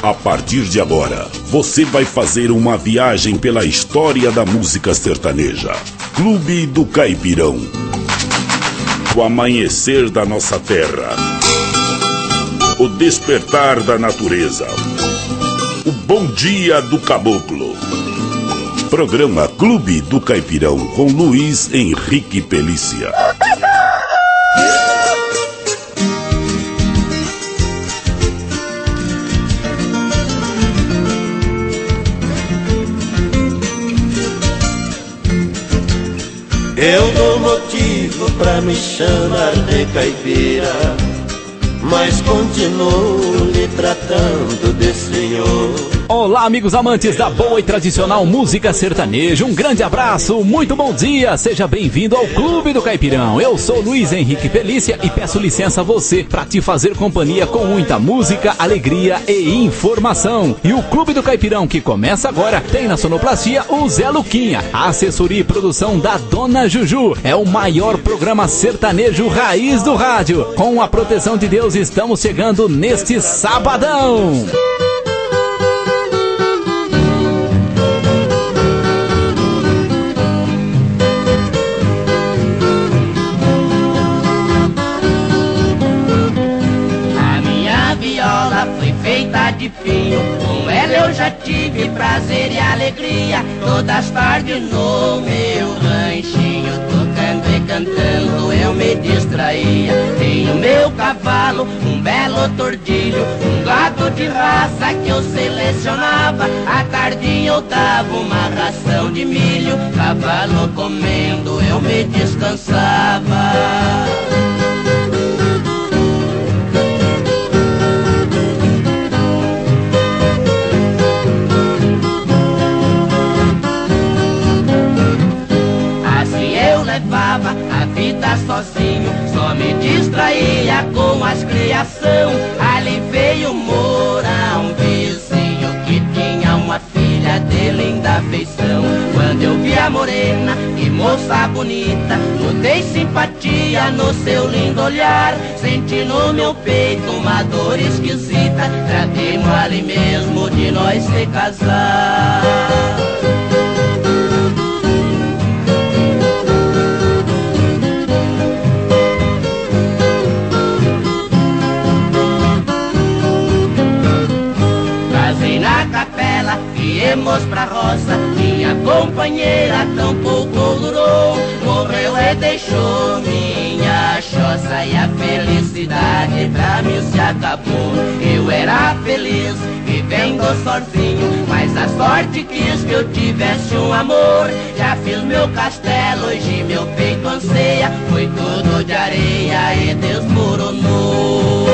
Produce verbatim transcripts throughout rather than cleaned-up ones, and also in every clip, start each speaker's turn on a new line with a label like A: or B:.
A: A partir de agora, você vai fazer uma viagem pela história da música sertaneja. Clube do Caipirão. O amanhecer da nossa terra. O despertar da natureza. O bom dia do caboclo. Programa Clube do Caipirão com Luiz Henrique Pelícia.
B: Eu dou motivo pra me chamar de caipira, mas continuo lhe tratando de senhor.
C: Olá, amigos amantes da boa e tradicional música sertaneja, um grande abraço, muito bom dia, seja bem-vindo ao Clube do Caipirão. Eu sou Luiz Henrique Pelícia e peço licença a você para te fazer companhia com muita música, alegria e informação. E o Clube do Caipirão, que começa agora, tem na sonoplastia o Zé Luquinha, a assessoria e produção da Dona Juju. É o maior programa sertanejo raiz do rádio. Com a proteção de Deus, estamos chegando neste sabadão.
D: De pinho, com ela eu já tive prazer e alegria, todas as tardes no meu ranchinho, tocando e cantando eu me distraía. Tenho meu cavalo, um belo tordilho, um gado de raça que eu selecionava. À tardinha eu dava uma ração de milho, cavalo comendo eu me descansava. A vida sozinho, só me distraía com as criação. Ali veio morar um vizinho que tinha uma filha de linda feição. Quando eu vi a morena, que moça bonita, notei simpatia no seu lindo olhar. Senti no meu peito uma dor esquisita, tratemos ali mesmo de nós se casar. Viemos pra roça, minha companheira tão pouco durou. Morreu e deixou minha choça e a felicidade pra mim se acabou. Eu era feliz vivendo sozinho, mas a sorte quis que eu tivesse um amor. Já fiz meu castelo, hoje meu peito anseia, foi tudo de areia e desmoronou.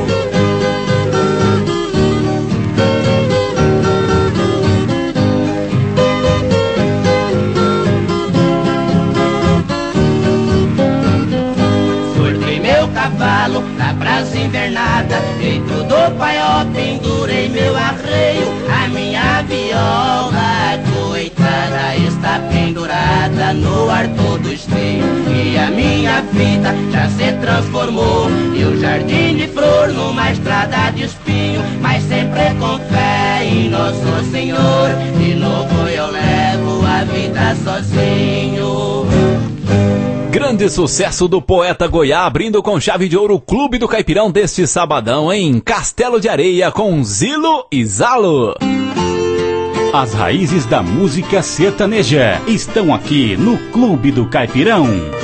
D: Na praça invernada, dentro do paiol pendurei meu arreio. A minha viola, coitada, está pendurada no ar todo esteio. E a minha vida já se transformou de um jardim de flor numa estrada de espinho. Mas sempre com fé em Nosso Senhor, de novo eu levo a vida sozinho.
C: Grande sucesso do poeta Goiá, abrindo com chave de ouro o Clube do Caipirão deste sabadão em Castelo de Areia com Zilo e Zalo.
E: As raízes da música sertaneja estão aqui no Clube do Caipirão.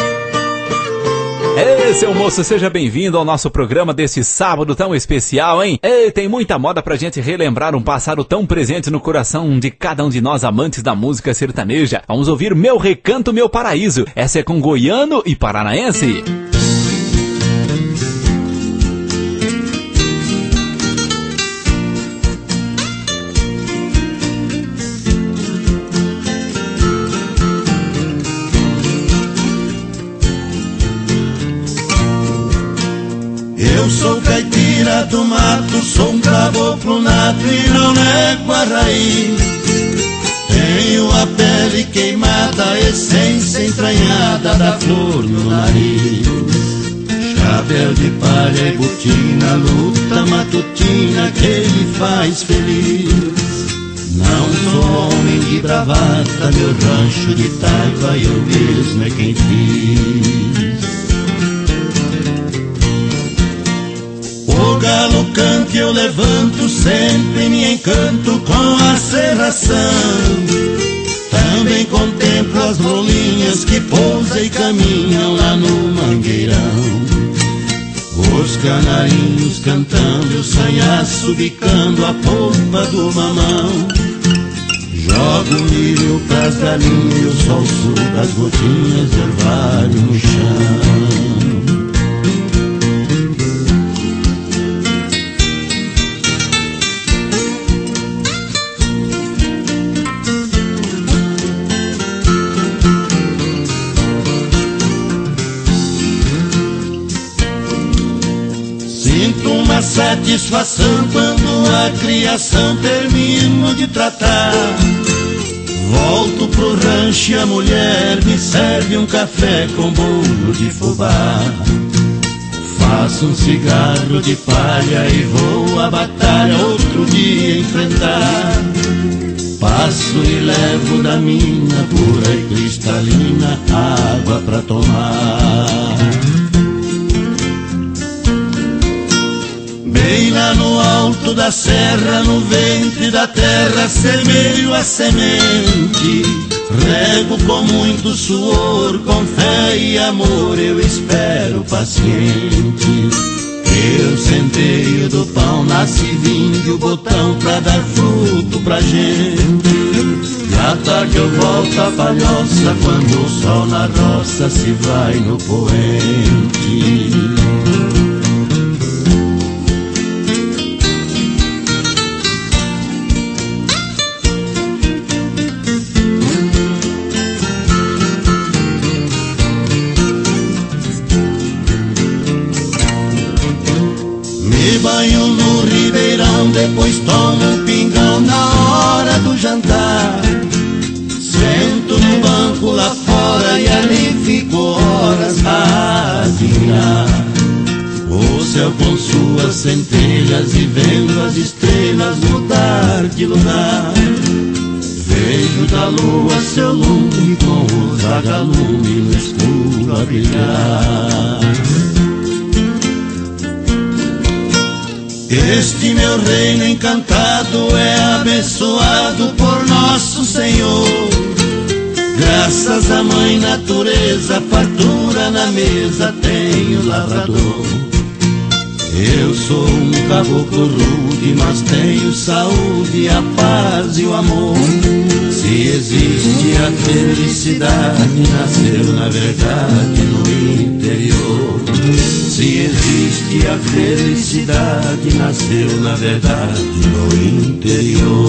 C: Ei, seu moço, seja bem-vindo ao nosso programa desse sábado tão especial, hein? Ei, tem muita moda pra gente relembrar um passado tão presente no coração de cada um de nós amantes da música sertaneja. Vamos ouvir Meu Recanto, Meu Paraíso. Essa é com goiano e paranaense.
B: Eu sou caipira do mato, sou um caboclo nato e não nego a raiz. Tenho a pele queimada, a essência entranhada da flor no nariz. chapéu de palha e botina, luta matutina que me faz feliz. Não sou homem de bravata, meu rancho de taipa eu mesmo é quem fiz. O galo canta eu levanto, sempre me encanto com a serração. Também contemplo as rolinhas que pousam e caminham lá no mangueirão. Os canarinhos cantando, o sanhaço bicando a polpa do mamão. Jogo milho pras galinhas e o sol suga as gotinhas de orvalho no chão. Sinto uma satisfação quando a criação termino de tratar. Volto pro rancho e a mulher me serve um café com bolo de fubá. Faço um cigarro de palha e vou à batalha outro dia enfrentar. Passo e levo da mina pura e cristalina água pra tomar. Bem lá no alto da serra, no ventre da terra, semeio a semente. Rego com muito suor, com fé e amor, eu espero paciente. Eu centeio do pão, nasce vinho o botão pra dar fruto pra gente. E à tarde eu volto à palhoça, quando o sol na roça se vai no poente. Banho no ribeirão, depois tomo um pingão na hora do jantar. Sento no banco lá fora e ali fico horas a adivinhar o céu com suas centelhas e vendo as estrelas mudar de lugar. Vejo da lua seu lume com os vagalumes no escuro a brilhar. Este meu reino encantado é abençoado por nosso Senhor. Graças à mãe natureza, fartura na mesa tenho lavrador. Eu sou um caboclo rude, mas tenho saúde, a paz e o amor. Se existe a felicidade, nasceu na verdade no interior. Se existe a felicidade, nasceu na verdade no interior.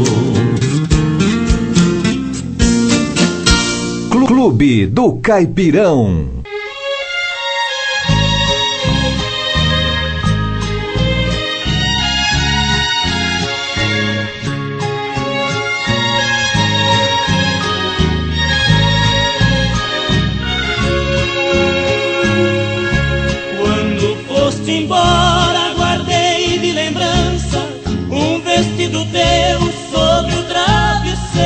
F: Clube do Caipirão.
G: Embora guardei de lembrança um vestido teu sobre o travesseiro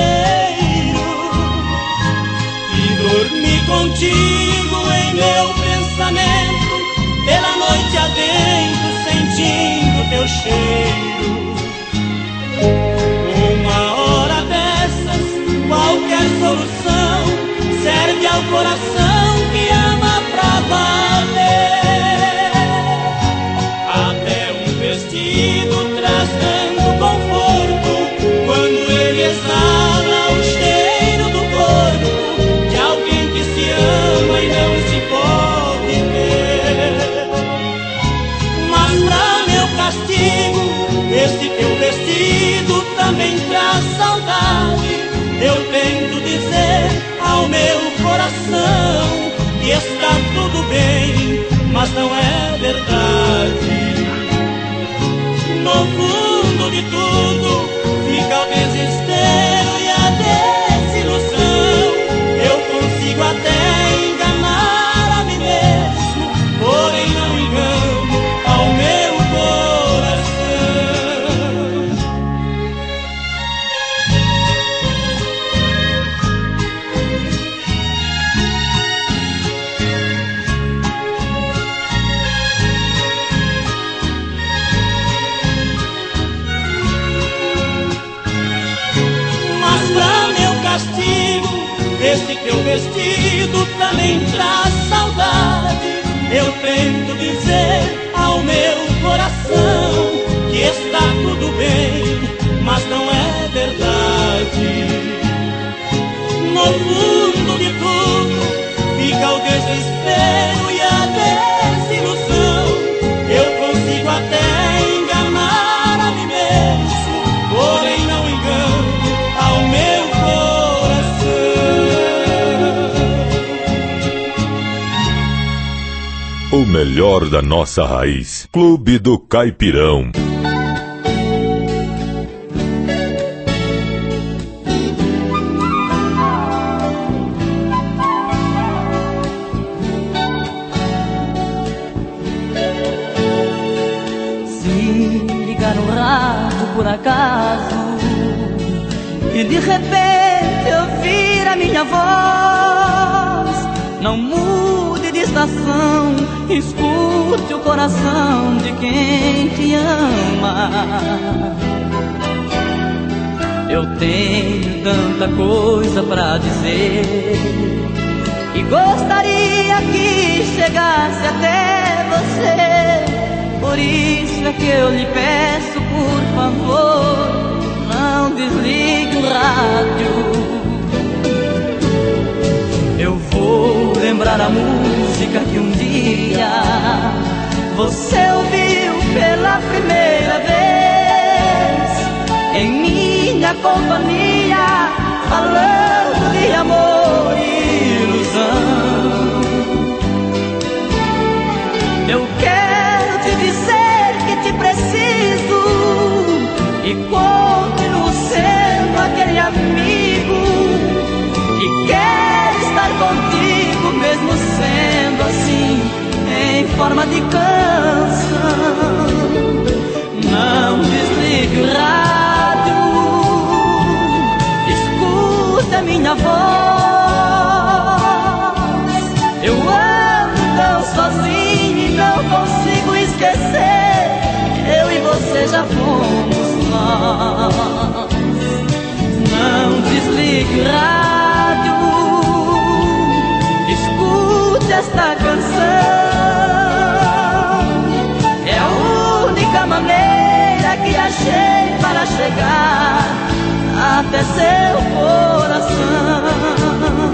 G: e dormi contigo em meu pensamento, pela noite adentro sentindo teu cheiro. Uma hora dessas, qualquer solução serve ao coração que ama pra valer. Traz tanto conforto quando ele exala o cheiro do corpo de alguém que se ama e não se pode ver. Mas pra meu castigo, esse teu vestido também traz saudade. Eu tento dizer ao meu coração que está tudo bem, mas não é verdade. No fundo de tudo fica o desespero e a desilusão. Eu consigo até enganar a mim mesmo, porém não Este teu vestido também traz saudade. Eu tento dizer ao meu coração que está tudo bem, mas não é verdade. No fundo de tudo fica o desespero e a desilusão. Eu consigo até enganar a mim mesmo, porém não engano ao meu coração.
H: O melhor da nossa raiz. Clube do Caipirão.
I: Por acaso, e de repente ouvir a minha voz, não mude de estação, escute o coração de quem te ama. Eu tenho tanta coisa pra dizer e gostaria que chegasse até você. Por isso é que eu lhe peço, por favor, não desligue o rádio. Eu vou lembrar a música que um dia você ouviu pela primeira vez em minha companhia, falando de amor e ilusão. Eu quero te dizer que te preciso e continuo sendo aquele amigo que quer estar contigo, mesmo sendo assim, em forma de canção. Não desligue o rádio, escuta a minha voz. Eu ando tão sozinho e não consigo esquecer, eu e você já fomos nós. Não desligue o rádio, escute esta canção. É a única maneira que achei para chegar até seu coração.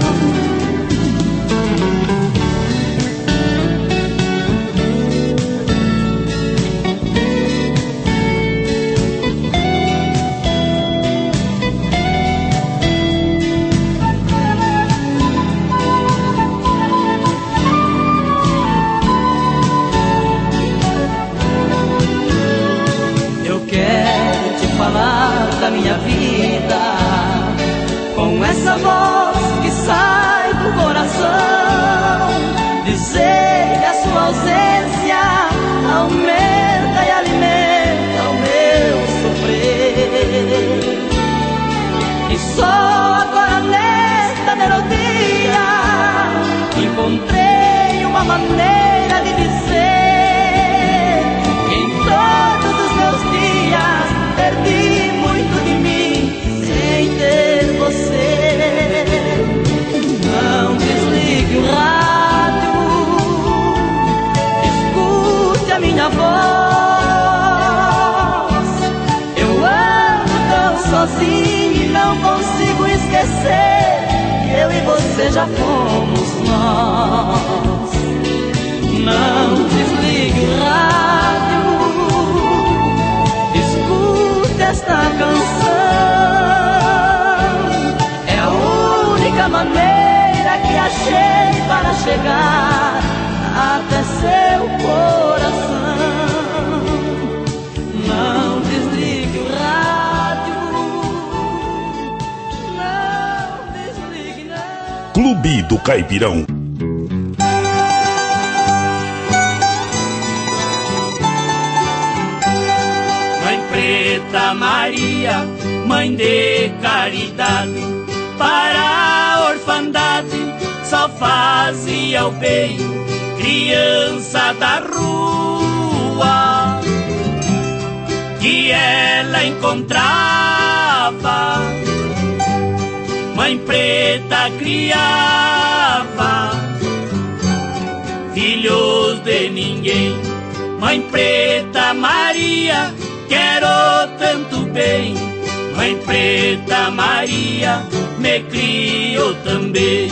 I: Da minha vida, com essa voz que sai do coração, dizer que a sua ausência aumenta e alimenta o meu sofrer. E só agora nesta melodia encontrei uma maneira de dizer que em todos os meus dias perdi muito de mim sem ter você. Não desligue o rádio, escute a minha voz. Eu ando tão sozinho e não consigo esquecer, eu e você já fomos nós. Não desligue o rádio, esta canção. É a única maneira que achei para chegar até seu coração. Não desligue o rádio, não desligue não.
A: Clube do Caipirão.
G: Preta Maria, mãe de caridade, para a orfandade só fazia o bem, criança da rua que ela encontrava. Mãe Mãe preta criava filhos de ninguém. Mãe preta Maria, quero tanto bem. Mãe preta Maria, me criou também.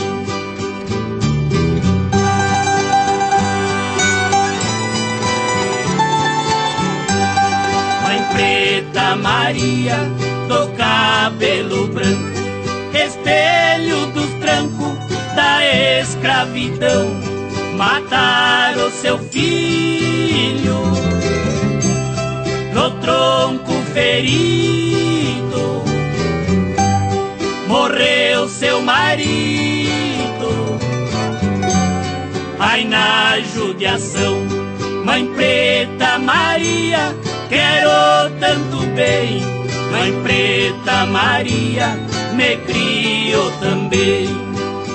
G: Mãe preta Maria, do cabelo branco, espelho dos trancos da escravidão. Mataram seu filho no tronco ferido, morreu seu marido, ai na judiação. Mãe preta Maria, quero tanto bem. Mãe preta Maria, me criou também.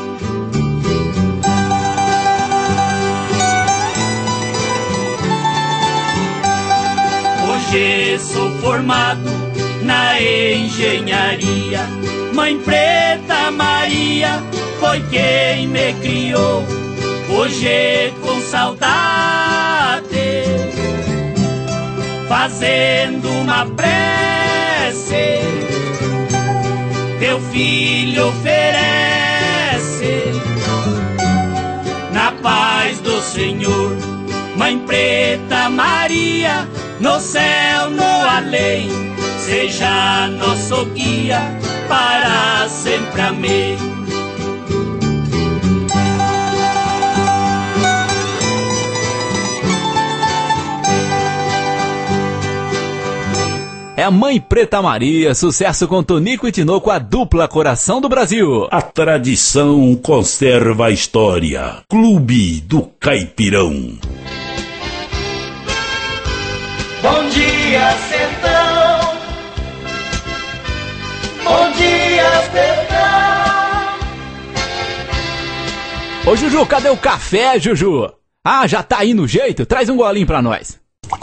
G: Hoje sou formado na engenharia. Mãe preta Maria, foi quem me criou. Hoje com saudade, fazendo uma prece, teu filho oferece na paz do Senhor. Mãe preta Maria, no céu, no além, seja nosso guia para sempre, amém.
C: É a Mãe Preta Maria, sucesso com Tonico e Tinoco, a dupla Coração do Brasil.
A: A tradição conserva a história. Clube do Caipirão.
I: Bom dia, sertão. Bom dia, sertão.
C: Ô Juju, cadê o café, Juju? Ah, já tá aí no jeito? Traz um golinho pra nós.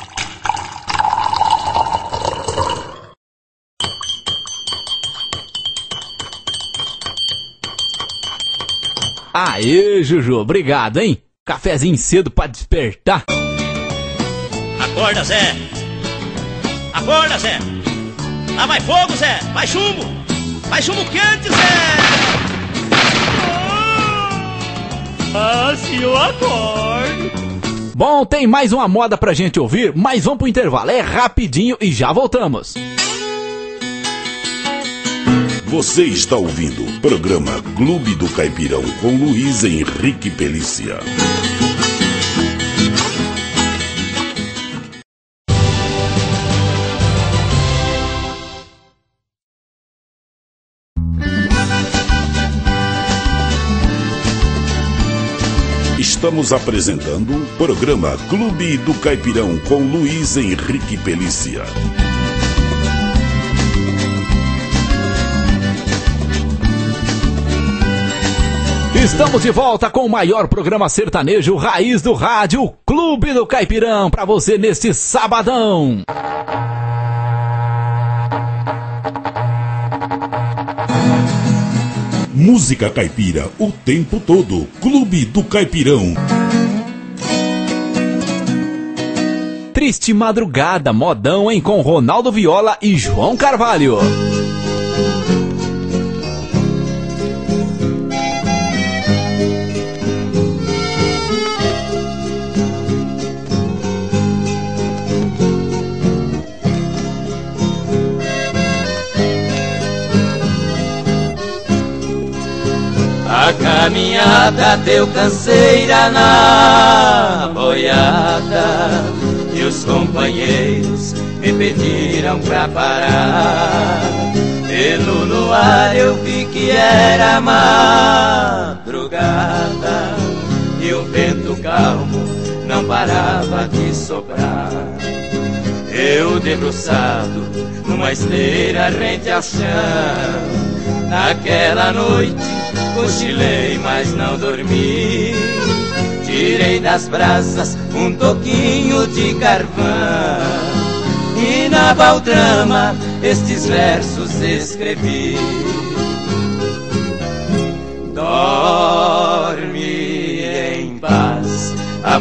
C: Aê, Juju, obrigado, hein? Cafezinho cedo pra despertar.
J: Acorda, Zé! Acorda, Zé! Lá vai fogo, Zé! Vai chumbo! Vai chumbo quente, Zé!
G: Ah, se eu acordo.
C: Bom, tem mais uma moda pra gente ouvir, mas vamos pro intervalo. É rapidinho e já voltamos.
A: Você está ouvindo o programa Clube do Caipirão com Luiz Henrique Pelícia. Estamos apresentando o programa Clube do Caipirão com Luiz Henrique Pelícia.
C: Estamos de volta com o maior programa sertanejo raiz do rádio, Clube do Caipirão, pra você neste sabadão.
A: Música caipira o tempo todo. Clube do Caipirão.
C: Triste Madrugada, modão, hein, com Ronaldo Viola e João Carvalho.
I: A caminhada deu canseira na boiada e os companheiros me pediram pra parar. Pelo luar eu vi que era madrugada e o vento calmo não parava de soprar. Eu debruçado numa esteira rente ao chão, naquela noite cochilei, mas não dormi. Tirei das brasas um toquinho de carvão e na baldrama estes versos escrevi.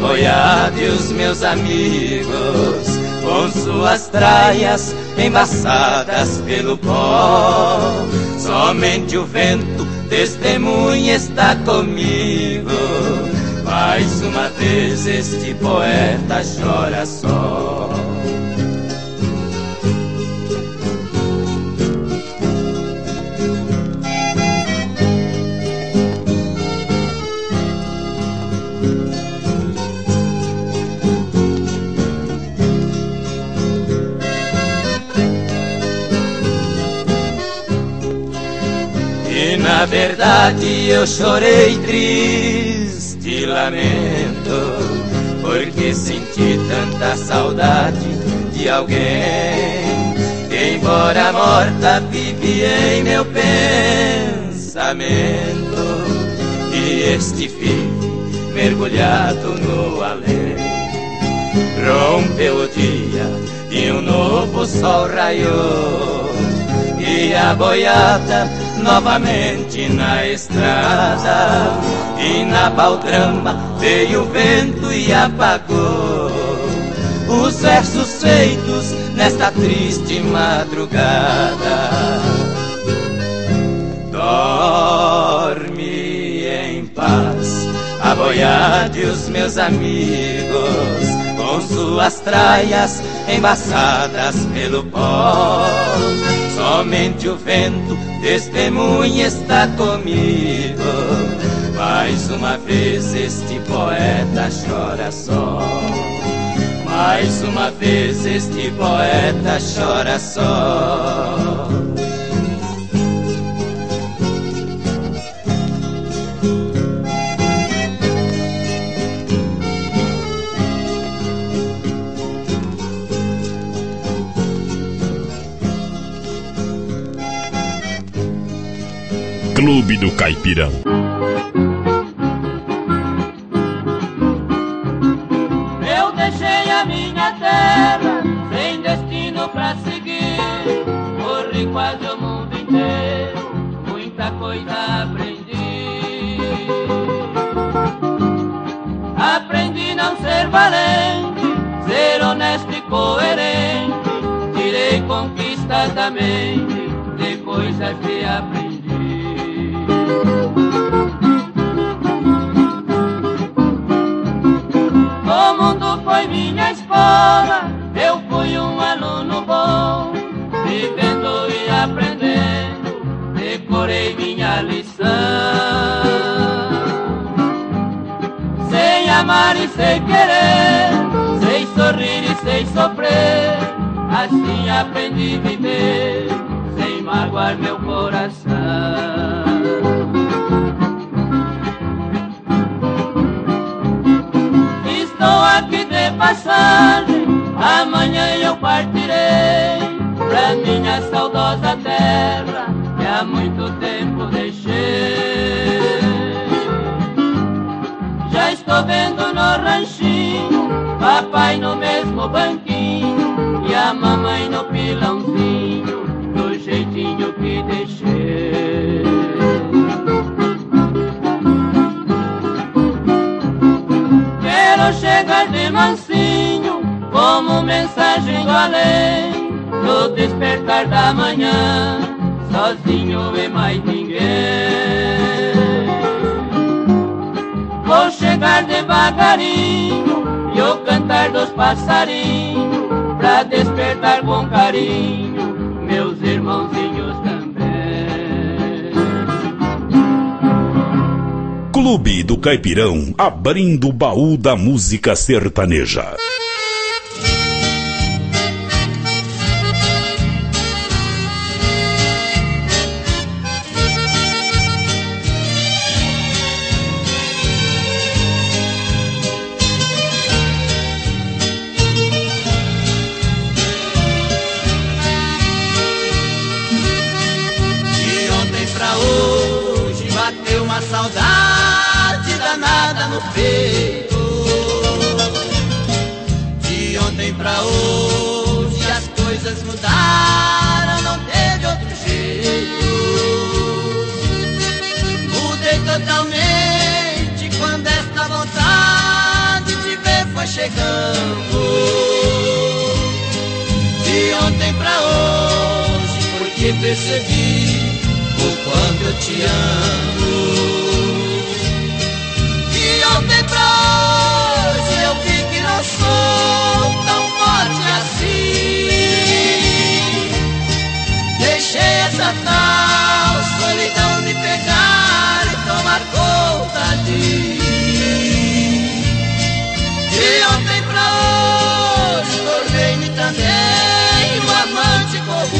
I: boiada e os meus amigos, com suas traias embaçadas pelo pó. Somente o vento testemunha está comigo. Mais uma vez este poeta chora só. Na verdade eu chorei triste lamento, porque senti tanta saudade de alguém que, embora morta, vive em meu pensamento. E este fim mergulhado no além, rompeu o dia e um novo sol raiou, e a boiada novamente na estrada, e na baldrama veio o vento e apagou os versos feitos nesta triste madrugada. Dorme em paz a boiada e os meus amigos, com suas traias embaçadas pelo pó. Somente o vento testemunha está comigo. Mais uma vez este poeta chora só. Mais uma vez este poeta chora só.
A: Clube do Caipirão.
K: Eu deixei a minha terra sem destino pra seguir, corri quase o mundo inteiro, muita coisa aprendi. Aprendi não ser valente, ser honesto e coerente, tirei conquistas da mente de coisas que aprendi. O mundo foi minha escola, eu fui um aluno bom, vivendo e aprendendo, decorei minha lição. Sei amar e sei querer, sei sorrir e sei sofrer, assim aprendi a viver, sem magoar meu coração. Estou aqui de passagem, amanhã eu partirei pra minha saudosa terra que há muito tempo deixei. Já estou vendo no ranchinho, papai no mesmo banquinho e a mamãe no pilãozinho, do jeitinho que deixei. Quero chegar de mansinho, como mensagem do além, no despertar da manhã, sozinho e mais ninguém. Vou chegar devagarinho e o cantar dos passarinhos, pra despertar com carinho meus irmãozinhos também.
A: Clube do Caipirão, abrindo o baú da música sertaneja.
B: Saudade danada no peito. De ontem pra hoje as coisas mudaram, não teve outro jeito. Mudei totalmente quando esta vontade de chegando. De ontem pra hoje, porque percebi o quanto eu te amo. De ontem pra hoje eu vi que não sou tão forte assim. Deixei essa tal solidão me pegar e tomar conta de mim. De ontem pra hoje tornei-me também um amante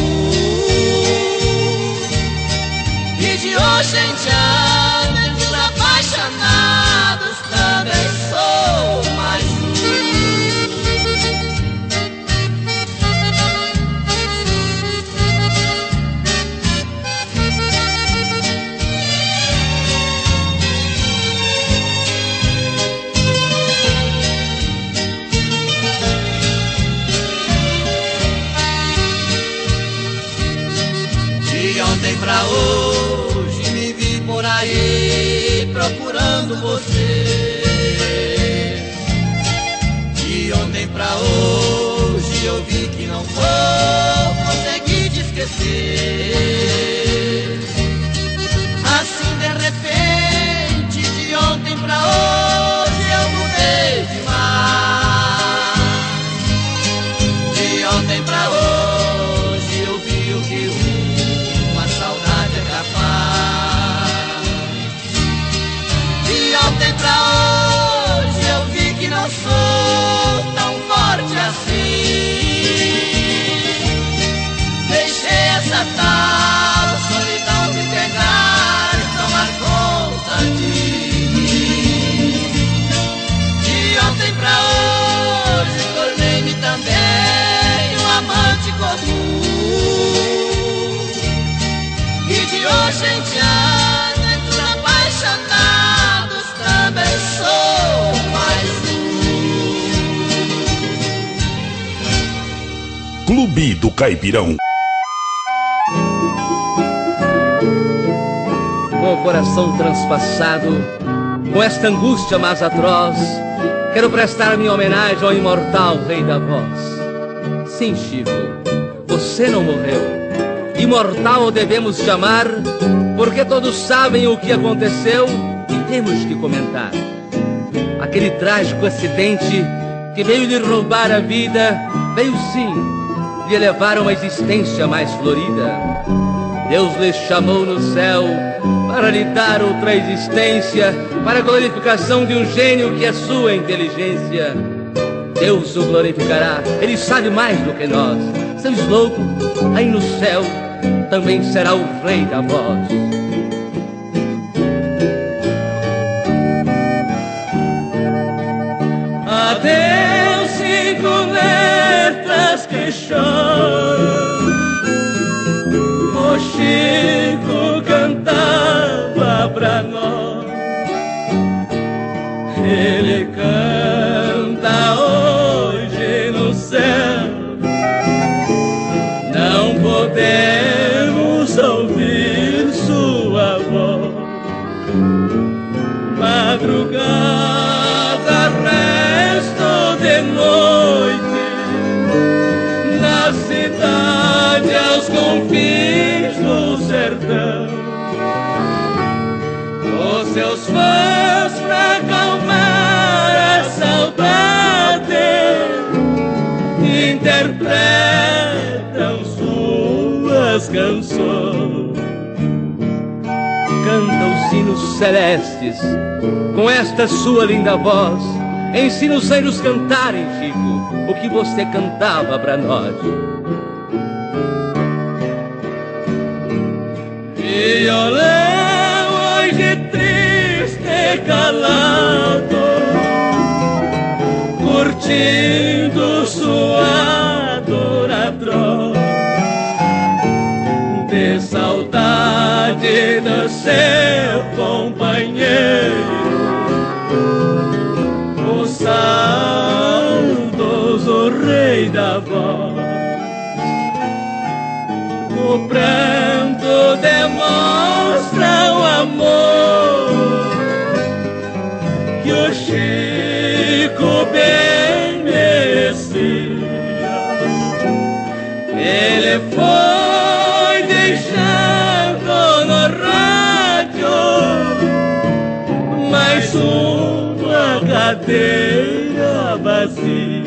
B: comum. E de hoje em diante entre apaixonados também sou mais um. De ontem pra hoje me vi por aí procurando você. De ontem pra hoje eu vi que não vou conseguir te esquecer. Assim de repente, de ontem pra hoje eu mudei demais. De ontem pra hoje eu vi o que uma saudade é capaz. De ontem pra hoje eu vi que não sou tão forte assim. Deixei essa tal solidão me pegar e tomar conta de mim. De ontem pra hoje tornei-me também um amante comum. E de hoje em diante entre os apaixonados também sou mais um.
A: Clube do Caipirão.
L: Com o coração transpassado, com esta angústia mais atroz, quero prestar minha homenagem ao imortal Rei da Voz. Sim, Chico, você não morreu. Imortal devemos chamar, porque todos sabem o que aconteceu e temos que comentar. Aquele trágico acidente que veio lhe roubar a vida, veio sim lhe levar a uma existência mais florida. Deus lhe chamou no céu para lhe dar outra existência, para a glorificação de um gênio que é sua inteligência. Deus o glorificará, ele sabe mais do que nós. Seu louco, aí no céu, também será o Rei da Voz.
G: Adeus, cinco letras que choram. O Chico cantava pra nós. Ele canta hoje no céu. Não podemos ouvir sua voz. Madrugada, resto de noite, na cidade aos confins do sertão. Os seus fãs pra acalmar a saudade interpretam suas canções.
L: Canta os sinos celestes com esta sua linda voz. Ensina os anjos cantarem, Chico, o que você cantava pra nós.
G: Violão hoje triste calado, curtindo sua dor atroz, de saudade do seu companheiro, o saudoso Rei da Voz. O pranto demonstra o amor que o Chico bem mais uma cadeira vazia.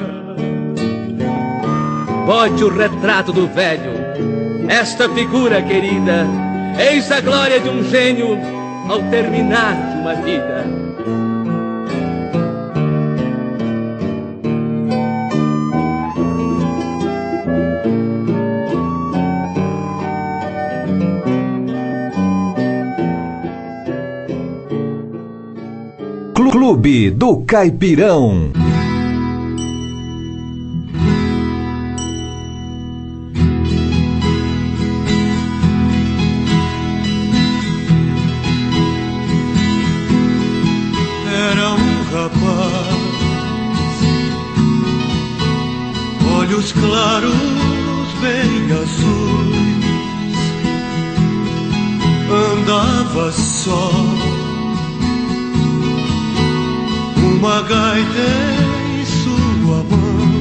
L: Bote o retrato do velho, esta figura querida, eis a glória de um gênio ao terminar de uma vida.
F: Clube do Caipirão.
B: Era um rapaz, olhos claros, bem azuis, andava só, uma gaita em sua mão.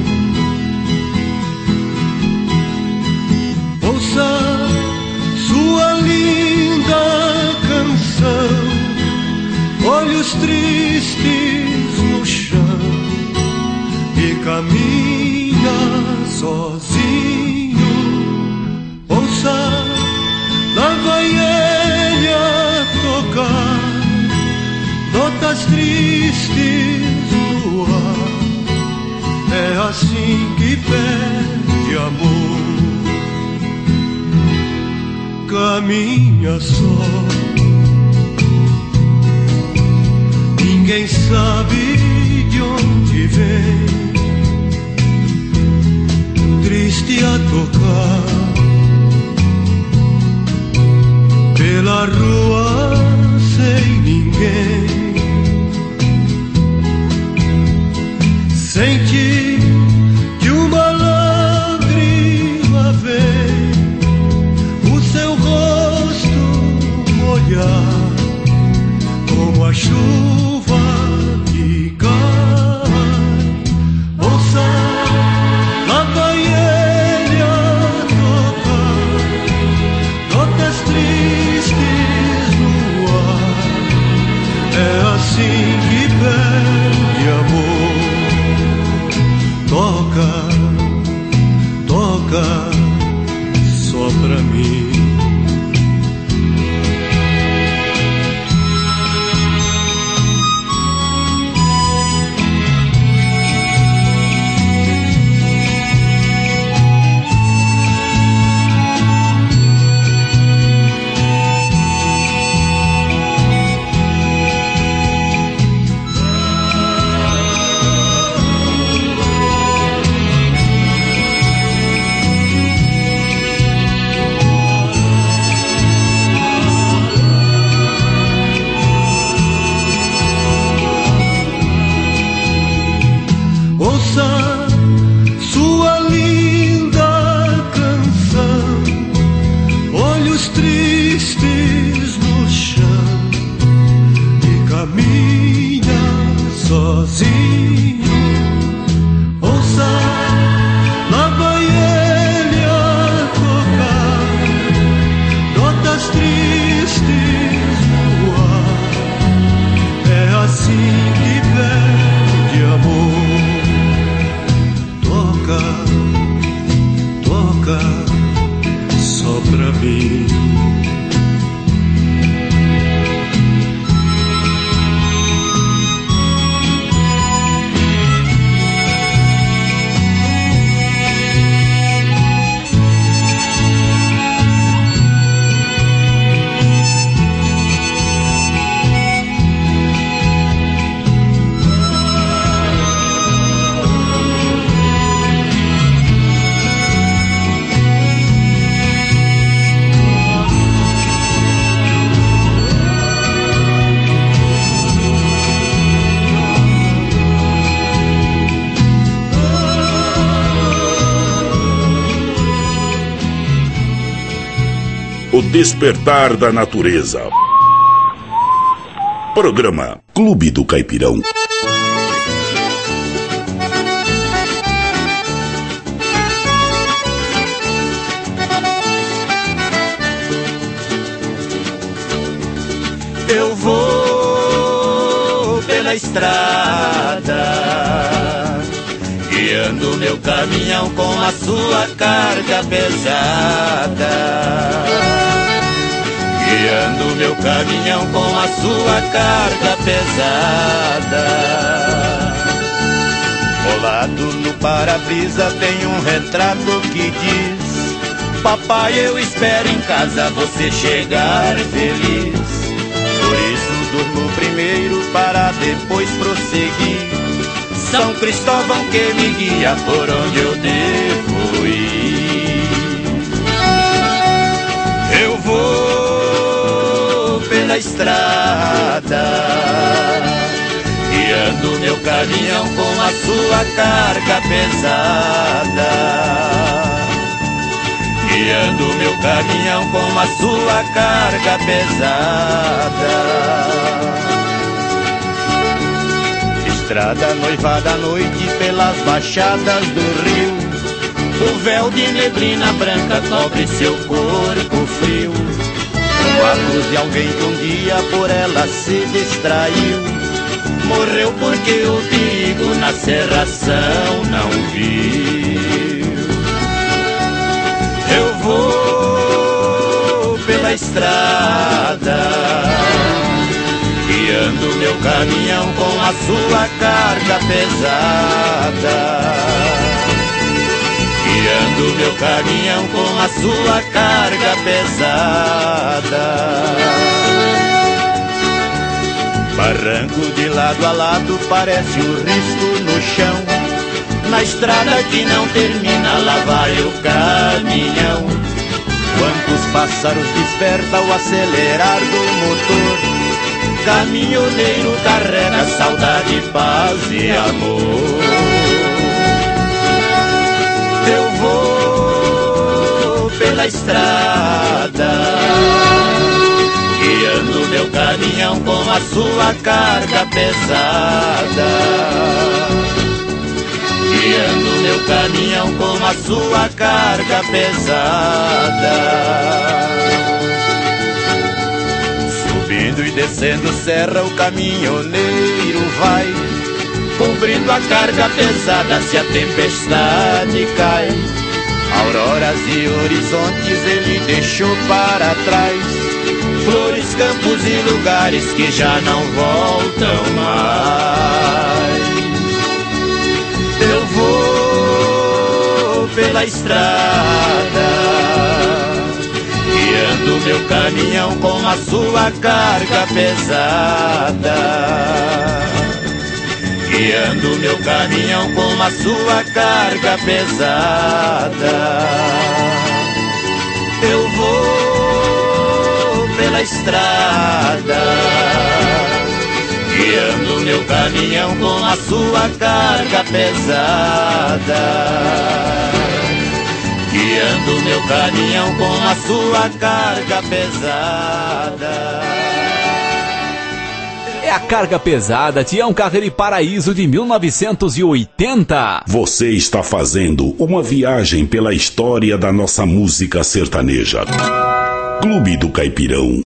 B: Ouça sua linda canção, olhos tristes no chão, e caminha sozinho. Ouça, lá vai ele a tocar notas tristes no ar. É assim que perde amor, caminha só. Ninguém sabe de onde vem, triste a tocar pela rua sem ninguém. Sente que uma lágrima vem o seu rosto molhar, como a chuva que cai. Ouça, lá vai ele a tocar notas tristes no ar. É assim que perde amor. Toca, toca só pra mim. Ouça sua linda canção, olhos tristes no chão, e caminha sozinho. Ouça, lá vai ele a tocar notas tristes no ar. É assim que perde amor. Toca, toca só pra mim.
A: O despertar da natureza. Programa Clube do Caipirão.
B: Eu vou
I: pela estrada, guiando meu caminhão com a sua carga pesada, guiando meu caminhão com a sua carga pesada. Colado no para-brisa tem um retrato que diz: papai, eu espero em casa você chegar feliz. Por isso durmo primeiro para depois prosseguir. São Cristóvão que me guia por onde eu devo ir. Eu vou pela estrada, guiando meu caminhão com a sua carga pesada, guiando meu caminhão com a sua carga pesada. Estrada noivada à noite pelas baixadas do rio, o véu de neblina branca cobre seu corpo frio. Uma cruz de alguém que um dia por ela se distraiu, morreu porque o perigo na serração não viu. Eu vou pela estrada, guiando meu caminhão com a sua carga pesada, guiando meu caminhão com a sua carga pesada. Barranco de lado a lado parece um risco no chão, na estrada que não termina lá vai o caminhão. Quantos pássaros desperta o acelerar do motor, caminhoneiro carrega saudade, paz e amor. Eu vou pela estrada, guiando meu caminhão com a sua carga pesada, guiando meu caminhão com a sua carga pesada. Subindo e descendo serra o caminhoneiro vai, cobrindo a carga pesada se a tempestade cai. Auroras e horizontes ele deixou para trás, flores, campos e lugares que já não voltam mais. Eu vou pela estrada, guiando meu caminhão com a sua carga pesada, guiando meu caminhão com a sua carga pesada. Eu vou pela estrada, guiando meu caminhão com a sua carga pesada, guiando meu caminhão com a sua carga pesada.
C: É a Carga Pesada, Tião Carreiro e Paraíso de mil novecentos e oitenta.
A: Você está fazendo uma viagem pela história da nossa música sertaneja. Clube do Caipirão.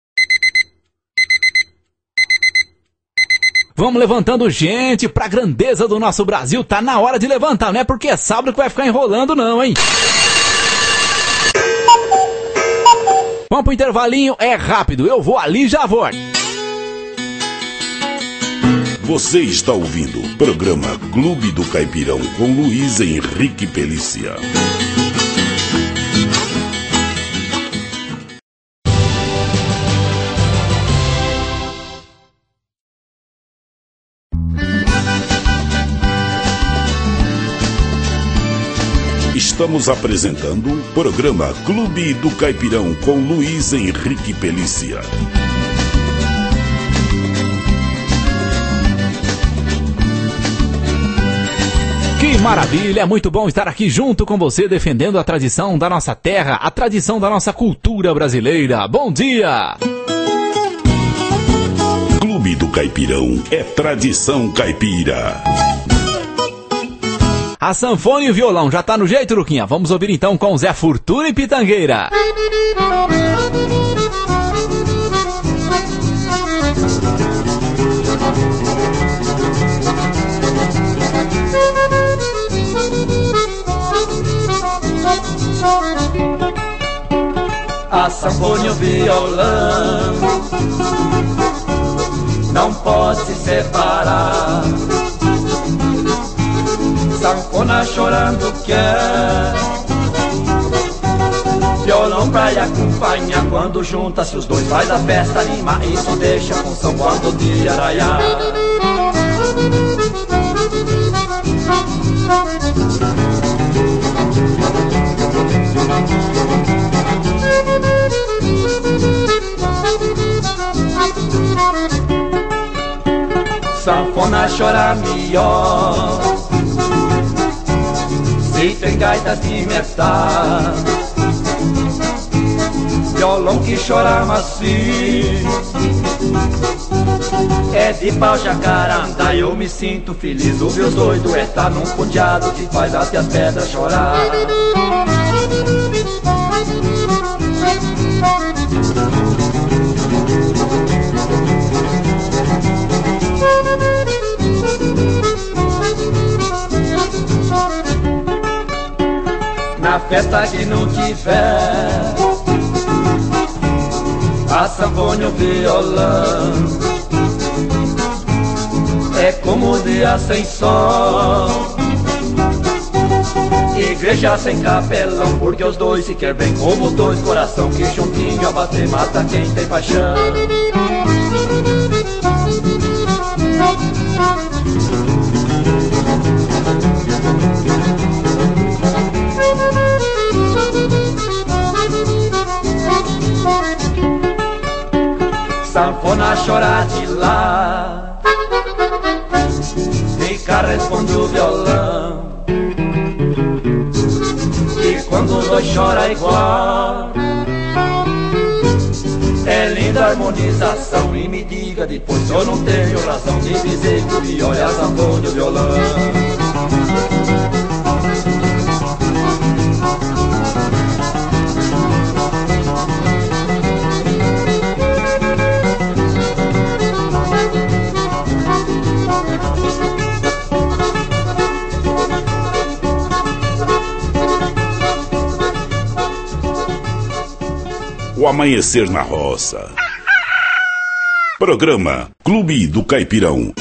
C: Vamos levantando gente pra grandeza do nosso Brasil. Tá na hora de levantar, não é porque é sábado que vai ficar enrolando não, hein? Vamos pro intervalinho, é rápido, eu vou ali e já volto.
A: Você está ouvindo o programa Clube do Caipirão com Luiz Henrique Pelícia. Estamos apresentando o programa Clube do Caipirão com Luiz Henrique Pelícia.
C: Que maravilha, é muito bom estar aqui junto com você, defendendo a tradição da nossa terra, a tradição da nossa cultura brasileira. Bom dia!
A: Clube do Caipirão é tradição caipira.
C: A sanfona e o violão já tá no jeito, Luquinha? Vamos ouvir então com Zé Fortuna e Pitangueira.
M: sanfona e o violão não pode se separar. Sanfona chorando quer, violão pra lhe acompanhar. Quando junta-se os dois faz a festa animar. Isso deixa a função quando o dia raiar. Sanfona chora melhor se tem gaitas de metal. Violão que chora macio é de pau jacarandá. Eu me sinto feliz, ouvir os dois duetar num ponteado que faz até as pedras chorar. Na festa que não tiver a sanfona e o violão, é como o dia sem sol, igreja sem capelão. Porque os dois se quer bem como os dois coração, que juntinho a bater mata quem tem paixão. Sanfona chora de lá, fica responde o violão, e quando os dois choram igual, é linda a harmonização. E me diga depois se eu não tenho razão de dizer que o viola é a sanfona e o violão.
A: O Amanhecer na Roça. Programa Clube do Caipirão.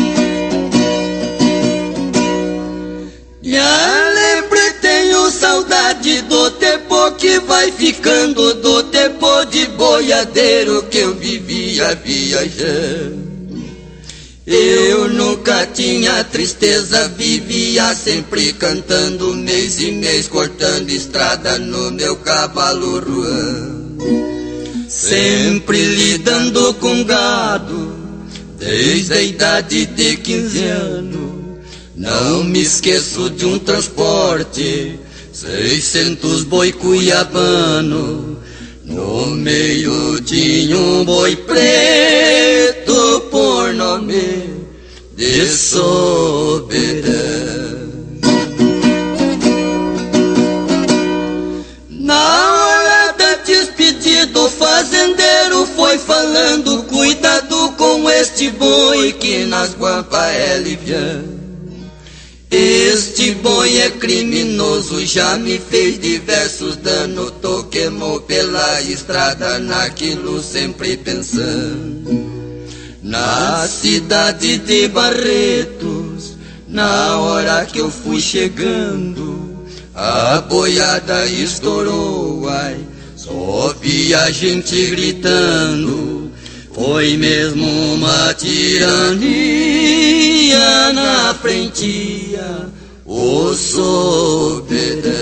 B: Já lembrei, tenho saudade do tempo que vai ficando, do tempo de boiadeiro que eu vivia viajando. Eu nunca tinha tristeza, vivia sempre cantando, mês e mês cortando estrada no meu cavalo ruão. Sempre lidando com gado, desde a idade de quinze anos. Não me esqueço de um transporte, seiscentos boi cuiabano. No meio tinha um boi preto por nome de Soberano. Na hora da despedida o fazendeiro foi falando: cuidado com este boi que nas guampas é liviano. Este boi é criminoso, já me fez diversos danos. Tô queimou pela estrada, naquilo sempre pensando. Na cidade de Barretos, na hora que eu fui chegando, a boiada estourou, ai, só vi a gente gritando. Foi mesmo uma tirania na frente, o soberano.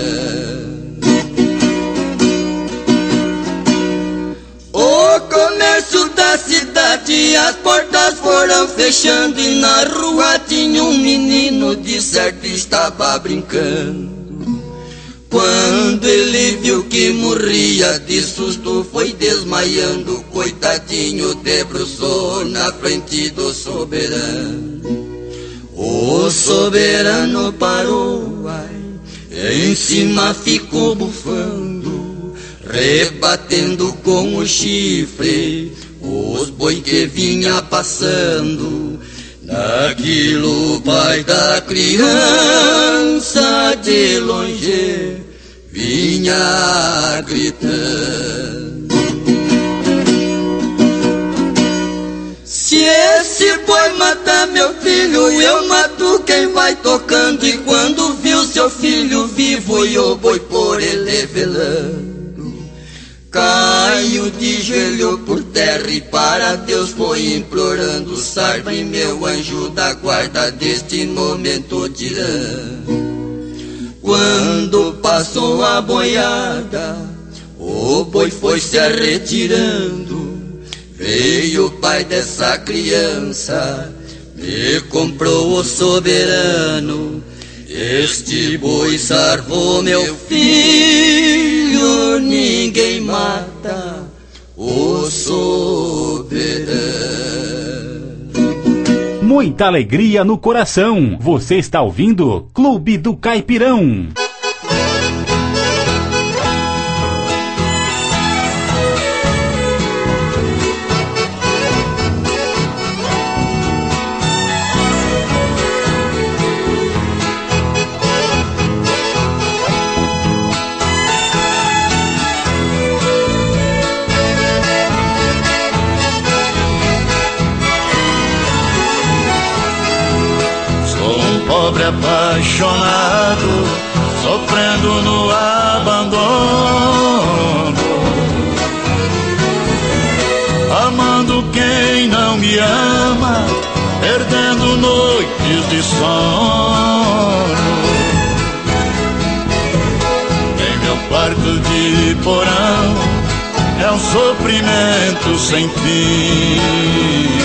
B: O comércio da cidade, as portas foram fechando, e na rua tinha um menino, de certo estava brincando. Quando ele viu que morria de susto, foi desmaiando, coitadinho, debruçou na frente do soberano. O soberano parou, ai, em cima ficou bufando, rebatendo com o chifre os boi que vinha passando. Naquilo o pai da criança de longe vinha gritando.
N: esse boi mata meu filho, eu mato quem vai tocando. E quando viu seu filho vivo e o boi por ele velando, caiu de joelho por terra e para Deus foi implorando: salve meu anjo da guarda deste momento tirano. Quando passou a boiada, o boi foi se retirando. Veio o pai dessa criança, me comprou o soberano. Este boi salvou meu filho, ninguém mata o soberano.
E: Muita alegria no coração. Você está ouvindo Clube do Caipirão.
I: Pobre apaixonado, sofrendo no abandono, amando quem não me ama, perdendo noites de sono. Em meu quarto de porão é um sofrimento sem fim.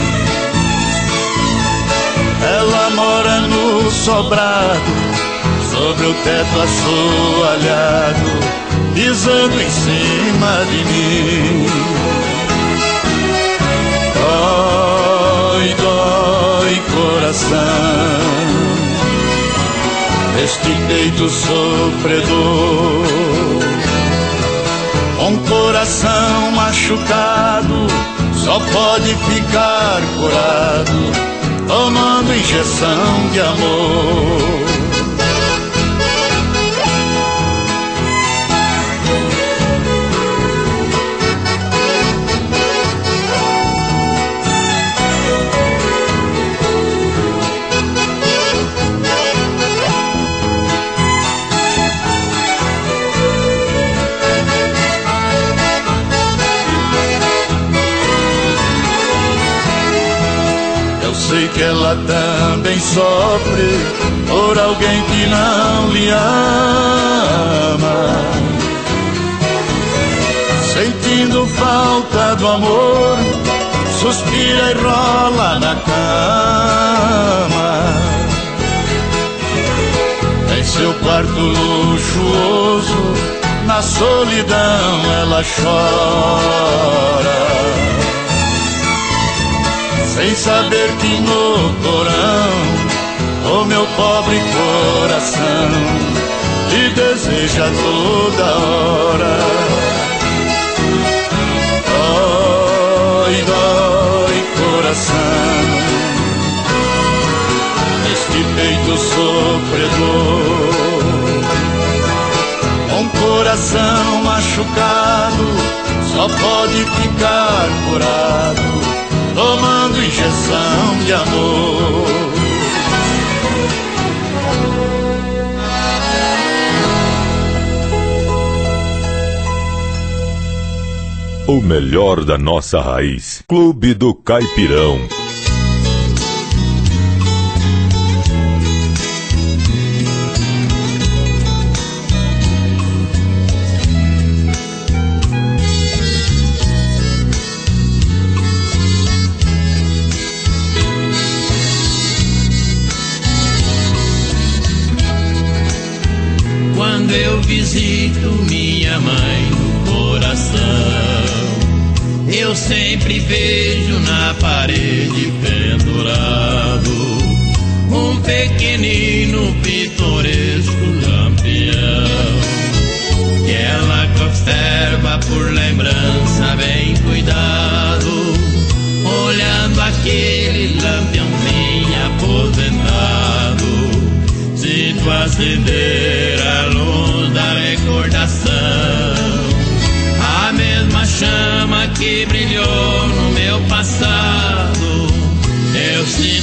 I: Ela mora no sobrado, sobre o teto assoalhado, pisando em cima de mim. Dói, dói coração, este peito sofredor. Um coração machucado só pode ficar curado tomando injeção de amor. Sei que ela também sofre por alguém que não lhe ama, sentindo falta do amor, suspira e rola na cama. Em seu quarto luxuoso, na solidão ela chora, sem saber que no porão o meu pobre coração lhe deseja toda hora. Dói, dói coração, este peito sofredor. Um coração machucado só pode ficar curado tomando injeção de amor.
H: O melhor da nossa raiz. Clube do Caipirão.
B: Quando eu visito minha mãe no coração, eu sempre vejo na parede pendurado um pequenino pitoresco lampião que ela conserva por lembrança bem cuidado, olhando aquele lampiãozinho aposentado. Sinto acender a luz da recordação, a mesma chama que brilhou no meu passado,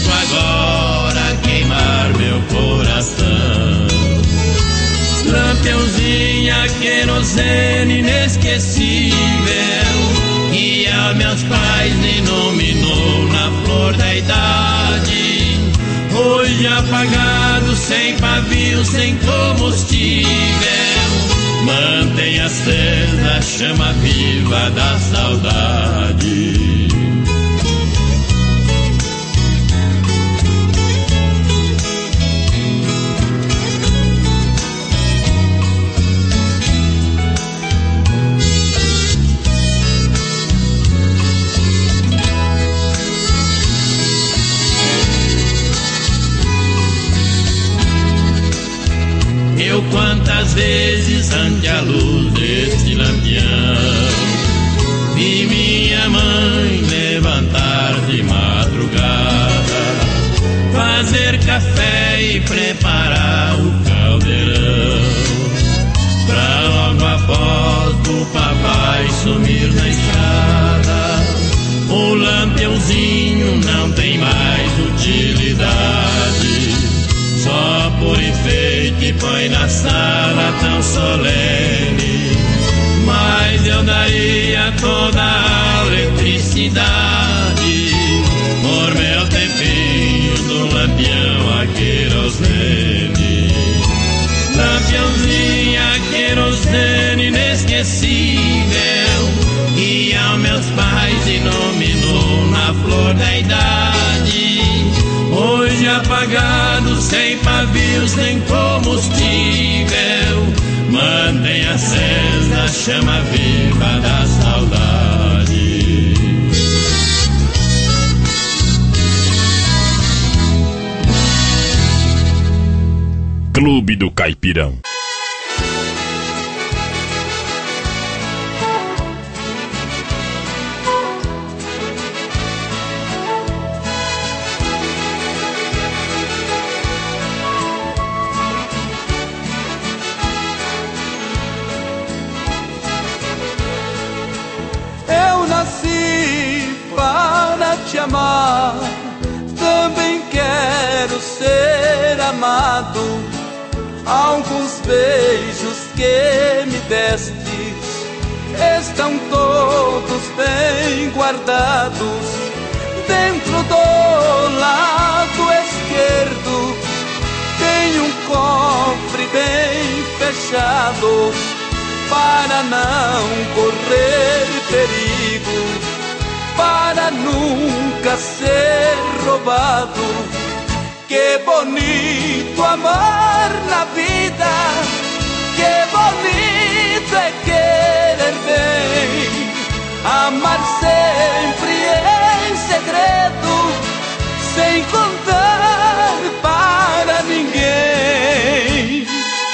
O: deixo agora queimar meu coração. Lampiãozinha, querosene inesquecível, que a meus pais iluminou na flor da idade. Hoje apagado, sem pavio, sem combustível, mantém acesa a chama viva da saudade. Eu quantas vezes ante a luz deste lampião vi minha mãe levantar de madrugada, fazer café e preparar o caldeirão, pra logo após o papai sumir na estrada. O lampiãozinho não tem mais utilidade, só por enfeite põe na sala tão solene. Mas eu daria toda a eletricidade por meu tempinho do lampião a querosene. Lampiãozinha, querosene inesquecível, que aos meus pais iluminou na flor da idade. Hoje apagado, sem pavio, sem combustível, mantém acesa a chama viva da saudade.
H: Clube do Caipirão.
P: Te amar, também quero ser amado. Alguns beijos que me destes estão todos bem guardados dentro do lado esquerdo. Tem um cofre bem fechado para não correr perigo, para nunca ser roubado. Que bonito amar na vida, que bonito é querer bem, amar sempre em segredo, sem contar para ninguém.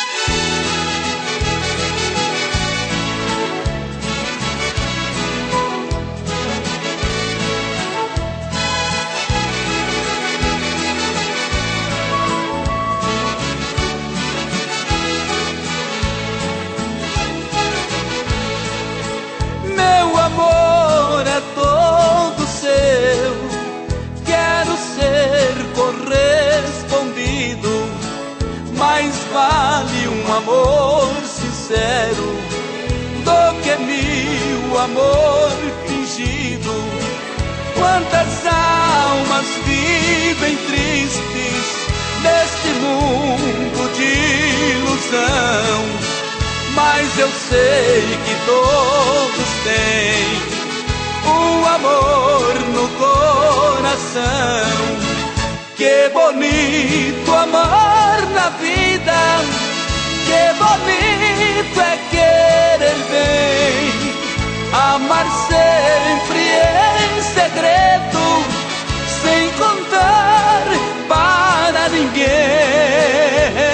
P: Amor é todo seu, quero ser correspondido. Mais vale um amor sincero do que mil amor fingido. Quantas almas vivem tristes neste mundo de ilusão, mas eu sei que todos têm um amor no coração. Que bonito amar na vida, que bonito é querer bem, amar sempre em segredo, sem contar para ninguém.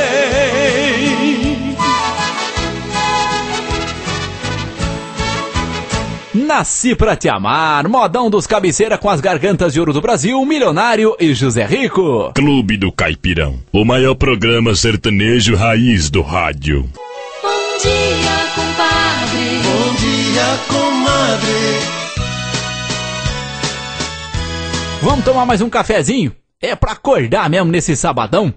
C: Nasci pra te amar, modão dos cabeceira com as gargantas de ouro do Brasil, Milionário e José Rico.
H: Clube do Caipirão, o maior programa sertanejo raiz do rádio.
Q: Bom dia, compadre.
B: Bom dia, comadre.
C: Vamos tomar mais um cafezinho? É pra acordar mesmo nesse sabadão?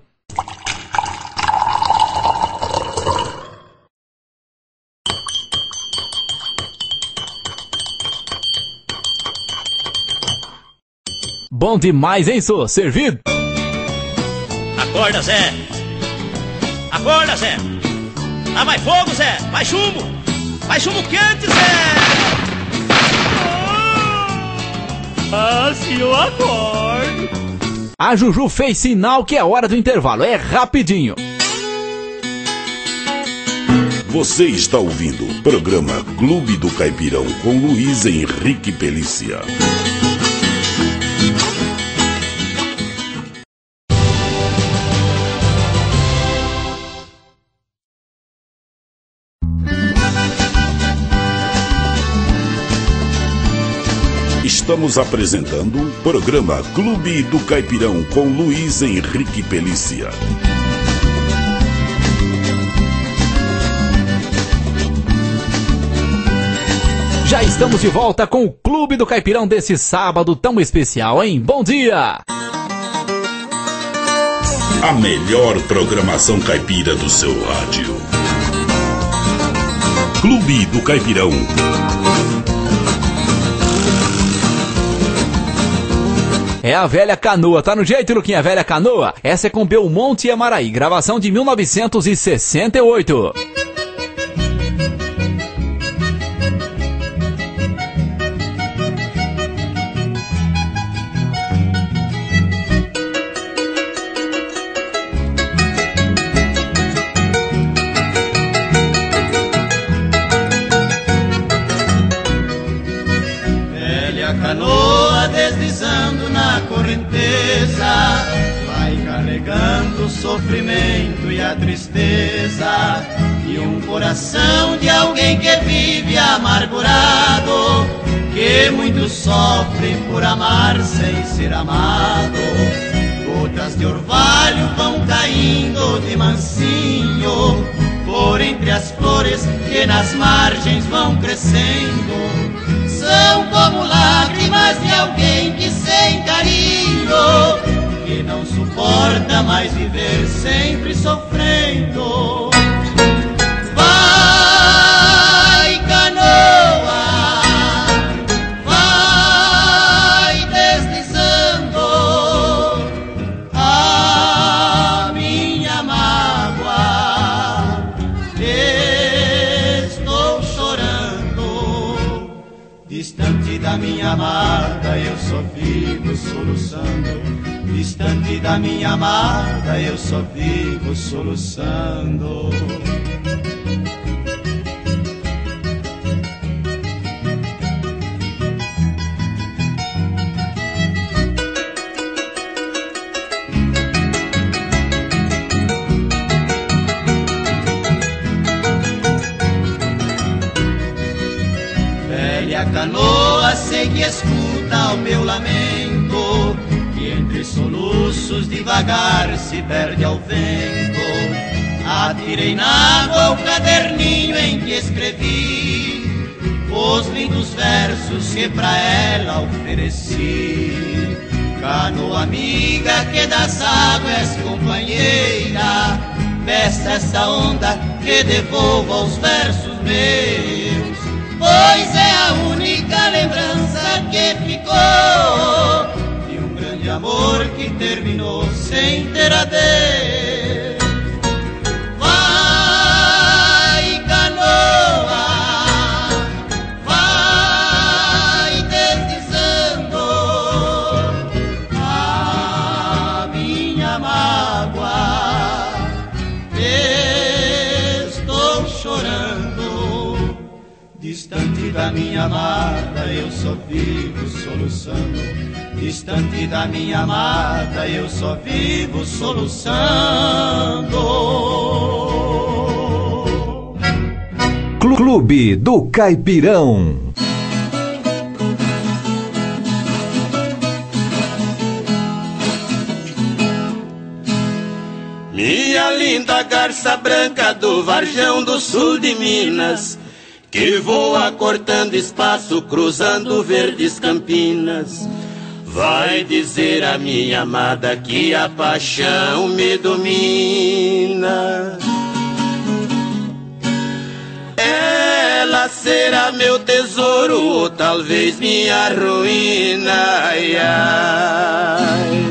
C: Bom demais, hein, sô? Servido?
J: Acorda, Zé! Acorda, Zé! Ah, mais fogo, Zé! Mais chumbo! Mais chumbo quente, Zé!
G: Ah, se eu acordo!
C: A Juju fez sinal que é hora do intervalo. É rapidinho.
A: Você está ouvindo o programa Clube do Caipirão com Luiz Henrique Pelícia. Estamos apresentando o programa Clube do Caipirão com Luiz Henrique Pelícia.
C: Já estamos de volta com o Clube do Caipirão desse sábado tão especial, hein? Bom dia!
A: A melhor programação caipira do seu rádio. Clube do Caipirão.
C: É a Velha Canoa, tá no jeito, Luquinha? Velha Canoa? Essa é com Belmonte e Amaraí, gravação de mil novecentos e sessenta e oito.
I: Velha canoa deslizando na correnteza, vai carregando o sofrimento e a tristeza, e um coração de alguém que vive amargurado, que muito sofre por amar sem ser amado. Gotas de orvalho vão caindo de mansinho por entre as flores que nas margens vão crescendo. São como lágrimas de alguém que sem carinho, que não suporta mais viver sempre sofrendo. Vai, canoa, vai deslizando a minha mágoa. Estou chorando, distante da minha amada eu só vivo soluçando. Distante da minha amada eu só vivo soluçando. Velha canoa, sei que escuta o meu lamento, que entre soluços devagar se perde ao vento. Atirei na água o caderninho em que escrevi os lindos versos que pra ela ofereci. Canoa amiga que das águas companheira, peça essa onda que devolva os versos meus, pois é a única lembrança que ficou de um grande amor que terminou sem ter adeus. Vai, canoa, vai deslizando a minha mágoa. Estou chorando, distante da minha amada eu só vivo soluçando. Distante da minha amada eu só vivo soluçando.
F: Clube do Caipirão.
I: Minha linda garça branca do Varjão do sul de Minas, que voa cortando espaço, cruzando verdes campinas. Vai dizer a minha amada que a paixão me domina. Ela será meu tesouro ou talvez minha ruína. Ai, ai.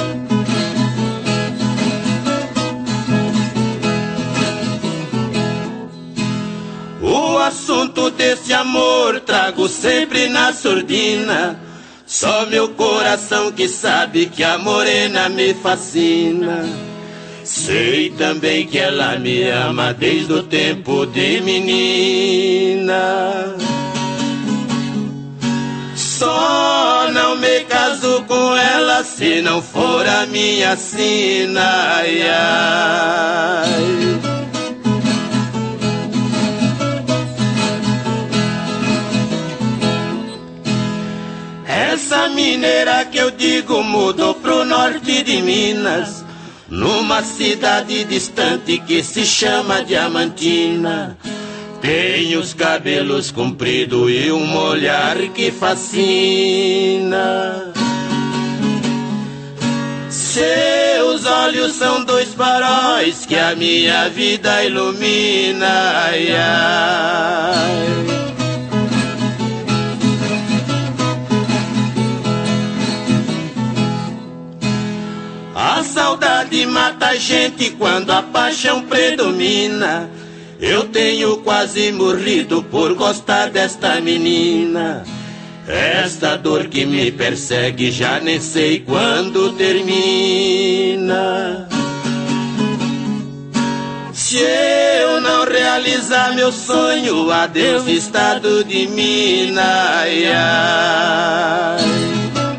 I: O assunto desse amor trago sempre na surdina. Só meu coração que sabe que a morena me fascina. Sei também que ela me ama desde o tempo de menina. Só não me caso com ela se não for a minha sina. Ai, ai. Essa mineira que eu digo mudou pro norte de Minas, numa cidade distante que se chama Diamantina. Tem os cabelos compridos e um olhar que fascina. Seus olhos são dois faróis que a minha vida ilumina. Ai, ai. A saudade mata a gente quando a paixão predomina. Eu tenho quase morrido por gostar desta menina. Esta dor que me persegue já nem sei quando termina. Se eu não realizar meu sonho, adeus estado de mina. Ai, ai.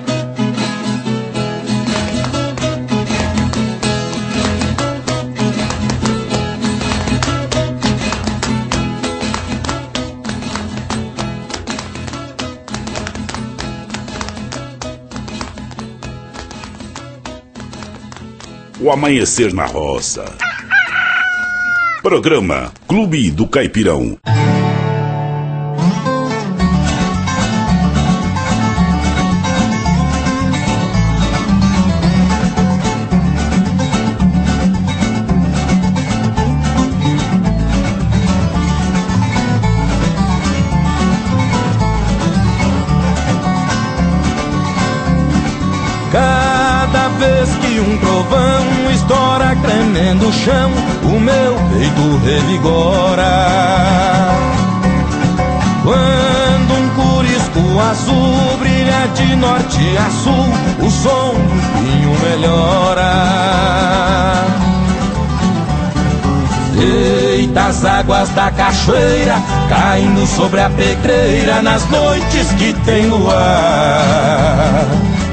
A: O Amanhecer na Roça. Programa Clube do Caipirão.
B: Cada vez que um trovão estoura tremendo o chão, o meu peito revigora. Quando um curisco azul brilha de norte a sul, o som do pinho melhora. Deita as águas da cachoeira, caindo sobre a pedreira nas noites que tem luar.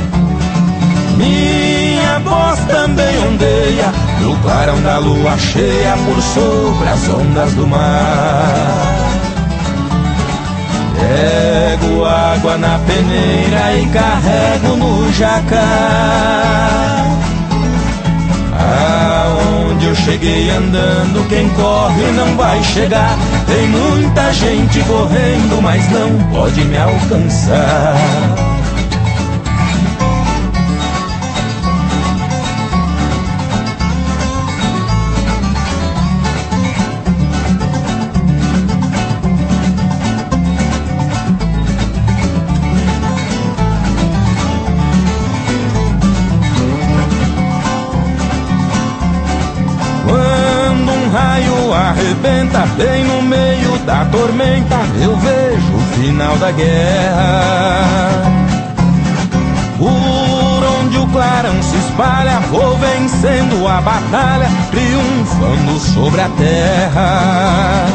B: Minha voz também ondeia no clarão da lua cheia por sobre as ondas do mar. Pego água na peneira e carrego no jacar. Aonde eu cheguei andando, quem corre não vai chegar. Tem muita gente correndo, mas não pode me alcançar. Arrebenta bem no meio da tormenta, eu vejo o final da guerra. Por onde o clarão se espalha, vou vencendo a batalha, triunfando sobre a terra.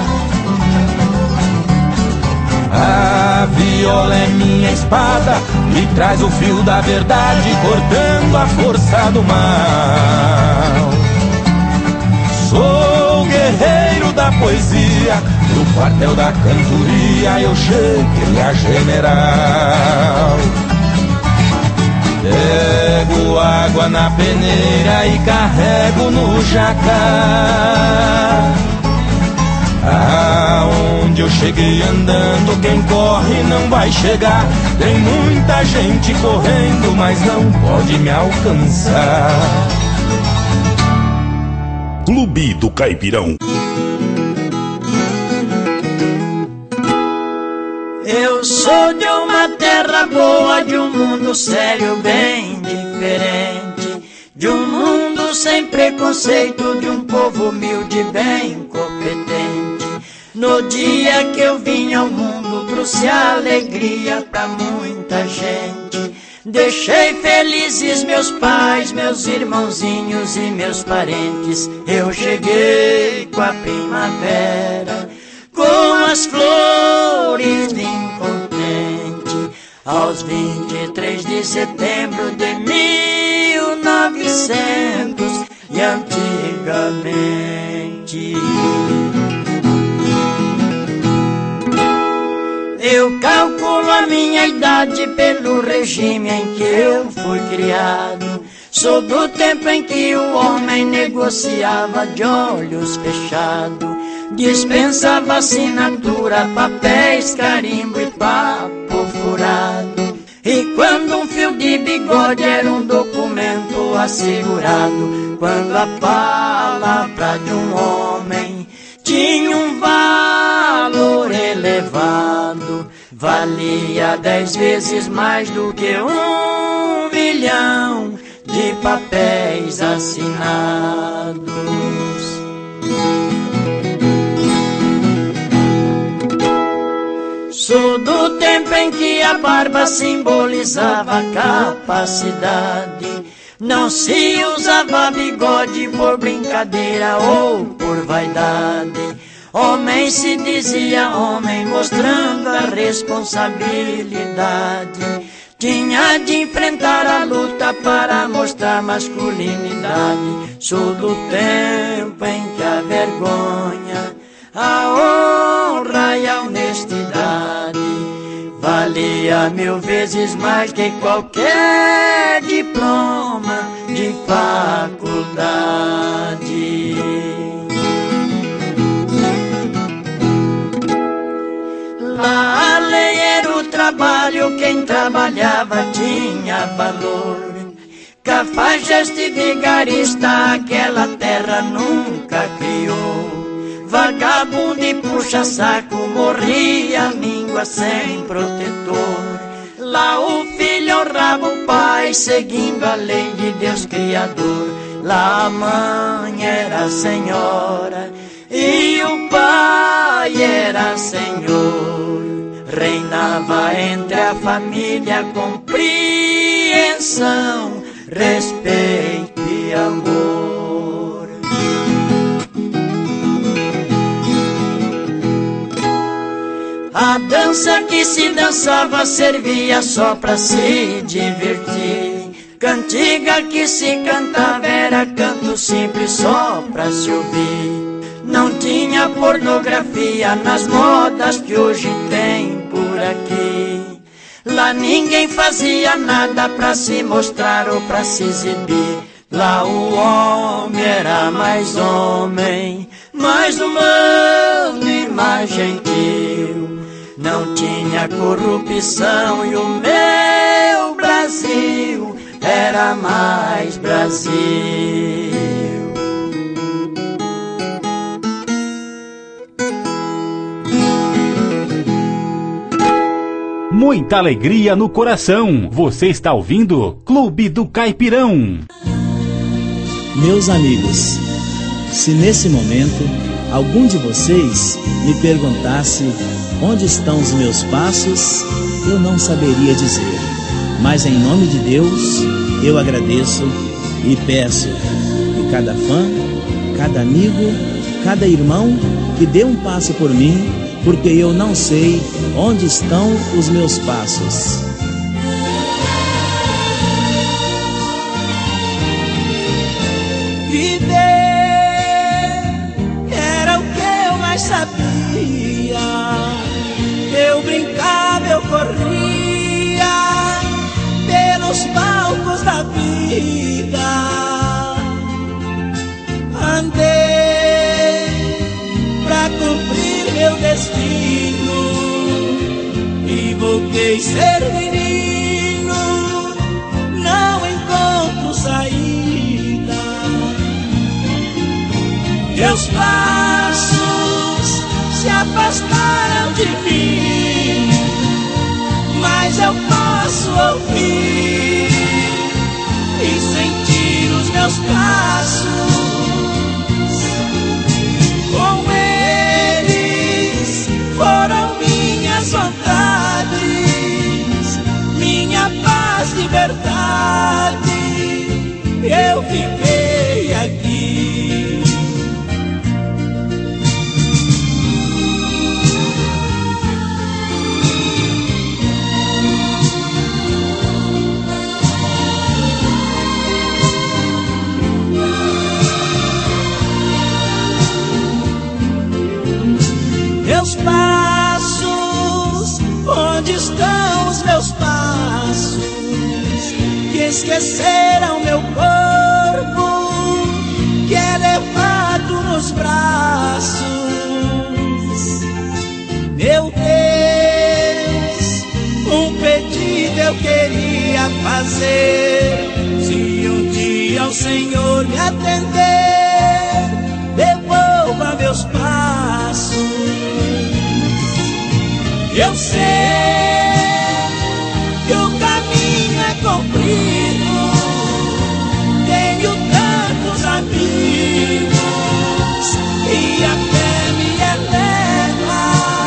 B: A viola é minha espada, me traz o fio da verdade, cortando a força do mal. Sou guerreiro da poesia, no quartel da cantoria eu cheguei a general. Pego água na peneira e carrego no jacar. Aonde eu cheguei andando, quem corre não vai chegar. Tem muita gente correndo, mas não pode me alcançar.
A: Clube do Caipirão.
R: Eu sou de uma terra boa, de um mundo sério bem diferente, de um mundo sem preconceito, de um povo humilde bem competente. No dia que eu vim ao mundo, trouxe alegria pra muita gente. Deixei felizes meus pais, meus irmãozinhos e meus parentes. Eu cheguei com a primavera, com as flores vim contente, aos vinte e três de setembro de mil e novecentos e antigamente. Eu calculo a minha idade pelo regime em que eu fui criado. Sou do tempo em que o homem negociava de olhos fechados, dispensava assinatura, papéis, carimbo e papo furado. E quando um fio de bigode era um documento assegurado, quando a palavra de um homem tinha um valor elevado, valia dez vezes mais do que um milhão de papéis assinados. Sou do tempo em que a barba simbolizava capacidade. Não se usava bigode por brincadeira ou por vaidade. Homem se dizia homem, mostrando a responsabilidade. Tinha de enfrentar a luta para mostrar masculinidade. Sou do tempo em que a vergonha, a honra e a honestidade valia mil vezes mais que qualquer diploma de faculdade. Lá a lei era o trabalho, quem trabalhava tinha valor. Cafajeste e vigarista aquela terra nunca criou. Vagabundo e puxa-saco morria a língua sem protetor. Lá o filho honrava o pai, seguindo a lei de Deus Criador. Lá a mãe era senhora e o pai era senhor. Reinava entre a família compreensão, respeito e amor. A dança que se dançava servia só pra se divertir. Cantiga que se cantava era canto simples só pra se ouvir. Não tinha pornografia nas modas que hoje tem por aqui. Lá ninguém fazia nada pra se mostrar ou pra se exibir. Lá o homem era mais homem, mais humano e mais gentil. Não tinha corrupção e o meu Brasil era mais Brasil.
E: Muita alegria no coração. Você está ouvindo Clube do Caipirão.
S: Meus amigos, se nesse momento algum de vocês me perguntasse onde estão os meus passos, eu não saberia dizer. Mas em nome de Deus, eu agradeço e peço que cada fã, cada amigo, cada irmão que dê um passo por mim, porque eu não sei onde estão os meus passos.
R: Viver era o que eu mais sabia. Eu brincava, eu corria pelos palcos da vida. Andei pra cumprir
B: tentei ser menino, não encontro saída. Meus passos se afastaram de mim, mas eu posso ouvir e sentir os meus passos. Com eles foram minhas vontades, minha paz, liberdade. Eu fiquei aqui. Meus passos, onde estão os meus passos, que esqueceram meu corpo, que é levado nos braços. Meu Deus, um pedido eu queria fazer. Se um dia o Senhor me atender, devolva meus passos. Eu sei que o caminho é comprido, tenho tantos amigos e a fé me eleva.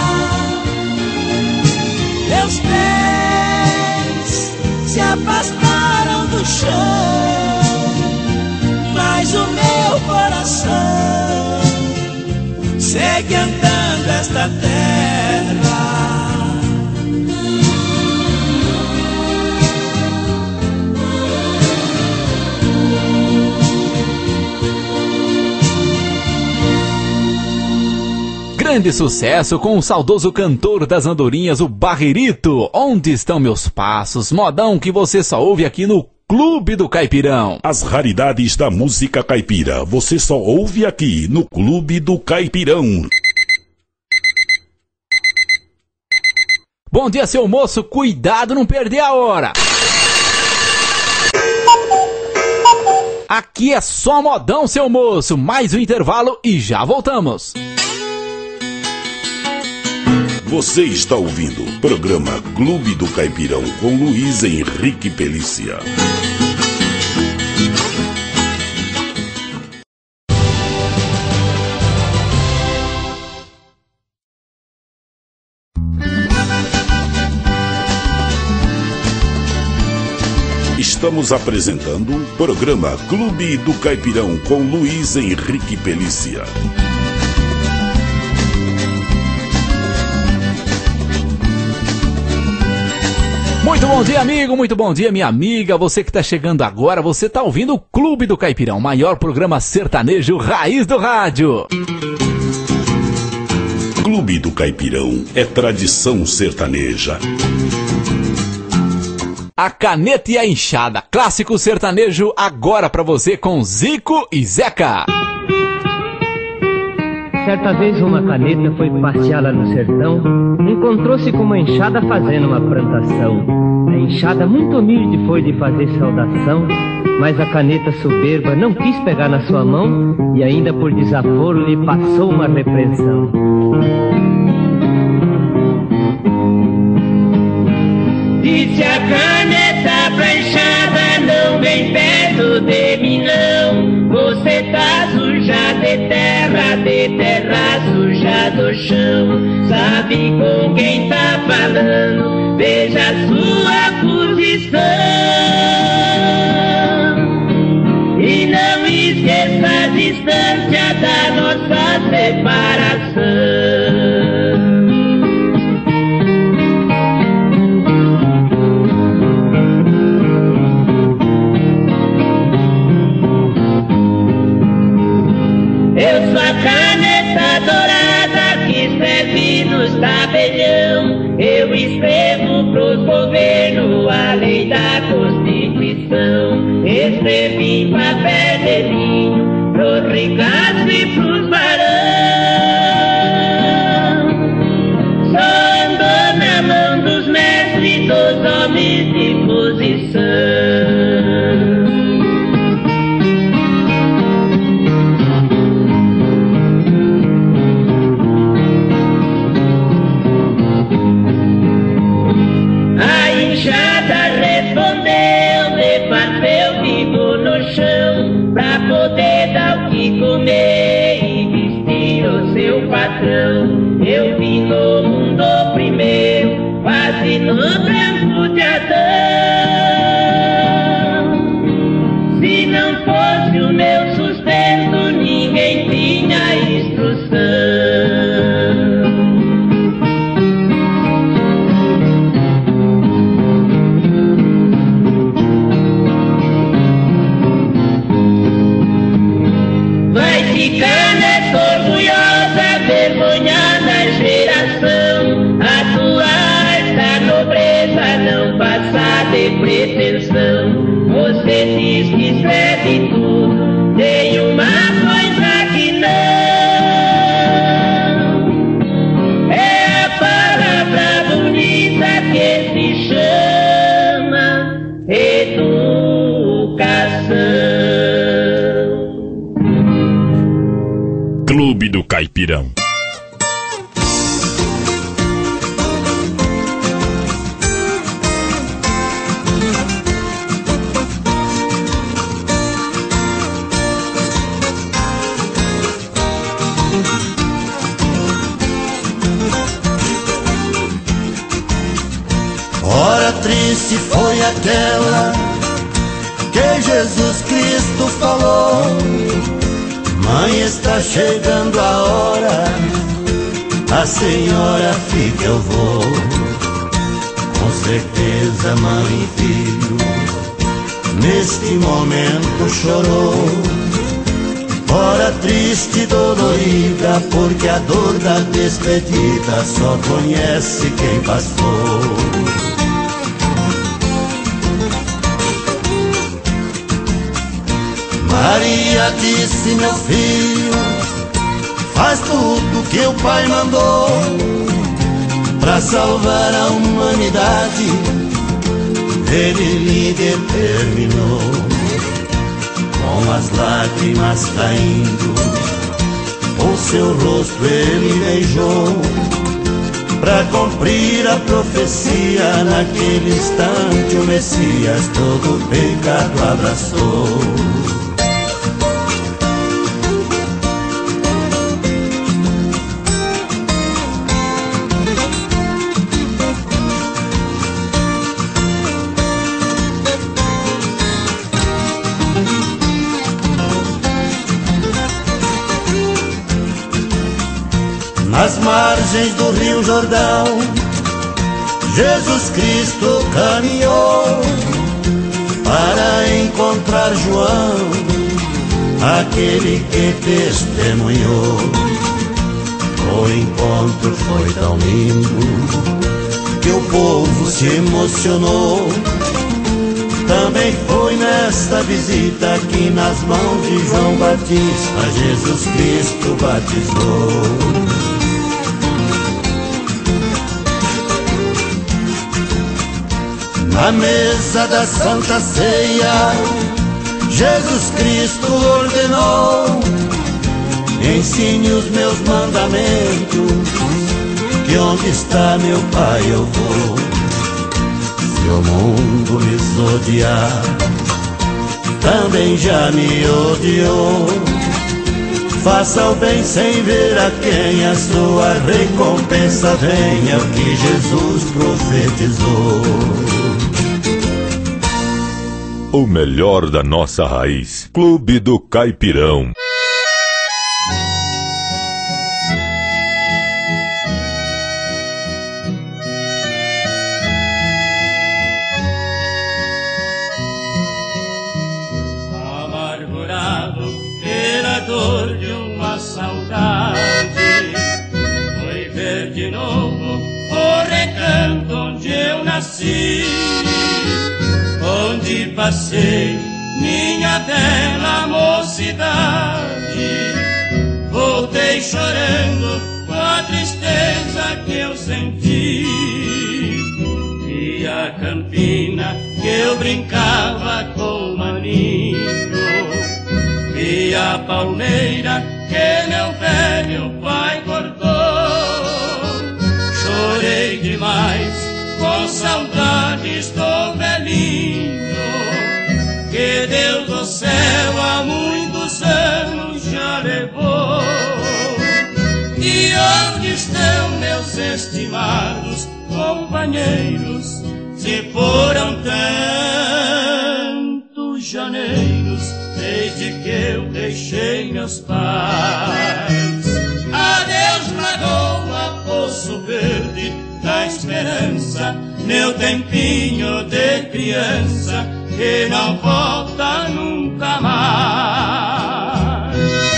B: Meus pés se afastaram do chão, mas o meu coração segue andando esta terra.
C: Grande sucesso com o saudoso cantor das andorinhas, o Barrerito. Onde estão meus passos? Modão que você só ouve aqui no Clube do Caipirão.
A: As raridades da música caipira você só ouve aqui no Clube do Caipirão.
C: Bom dia, seu moço. Cuidado, não perder a hora. Aqui é só modão, seu moço. Mais um intervalo e já voltamos.
A: Você está ouvindo o programa Clube do Caipirão com Luiz Henrique Pelícia. Estamos apresentando o programa Clube do Caipirão com Luiz Henrique Pelícia.
C: Muito bom dia, amigo, muito bom dia, minha amiga. Você que está chegando agora, você está ouvindo o Clube do Caipirão, maior programa sertanejo raiz do rádio.
A: Clube do Caipirão é tradição sertaneja.
C: A caneta e a enxada, clássico sertanejo agora pra você com Zico e Zeca.
T: Certa vez uma caneta foi passear lá no sertão, encontrou-se com uma enxada fazendo uma plantação. A enxada muito humilde foi de fazer saudação, mas a caneta soberba não quis pegar na sua mão e ainda por desaforo lhe passou uma repreensão.
K: Disse a caneta pra enxada, não vem perto de mim não. Você tá suja de terra, de terra suja do chão. Sabe com quem tá falando, veja a sua posição. E não esqueça a distância da nossa separação. Eu sou a caneta dourada que escreve nos tabelião. Eu escrevo pros governos a lei da Constituição. Escrevi em papel de linho pros ricaços e pros barão. Só andou na mão dos mestres
D: não fosse o meu sustento, ninguém tinha instrução. Vai ficando essa orgulhosa, vergonhada geração, a tua alta nobreza não passa de pretensão. Você diz que escreve tudo, tem uma coisa que não, é a palavra bonita que se chama educação.
A: Clube do Caipirão.
B: Hora triste foi aquela que Jesus Cristo falou: mãe, está chegando a hora, a senhora fica, eu vou. Com certeza mãe e filho neste momento chorou. Hora triste e dolorida, porque a dor da despedida só conhece quem passou. Maria disse: meu filho, faz tudo que o pai mandou pra salvar a humanidade. Ele lhe determinou, com as lágrimas caindo, o seu rosto ele beijou, pra cumprir a profecia. Naquele instante o Messias todo o pecado abraçou. Nas margens do Rio Jordão, Jesus Cristo caminhou para encontrar João, aquele que testemunhou. O encontro foi tão lindo que o povo se emocionou. Também foi nesta visita que nas mãos de João Batista Jesus Cristo batizou. Na mesa da Santa Ceia, Jesus Cristo ordenou: ensine os meus mandamentos, que onde está meu Pai eu vou. Se o mundo me odiar, também já me odiou. Faça o bem sem ver a quem, a sua recompensa venha, o que Jesus profetizou.
H: O melhor da nossa raiz. Clube do Caipirão.
G: Amargurado pela dor de uma saudade, fui ver de novo o recanto onde eu nasci, onde passei minha bela mocidade. Voltei chorando com a tristeza que eu senti, e a campina que eu brincava com o maninho, e a palmeira que meu velho pai cortou. Chorei demais com saudades do velhinho, que Deus do céu há muitos anos já levou. E onde estão meus estimados companheiros? Se foram tantos janeiros desde que eu deixei meus pais. Adeus, lagoa, poço verde da esperança, meu tempinho de criança que não volta nunca mais.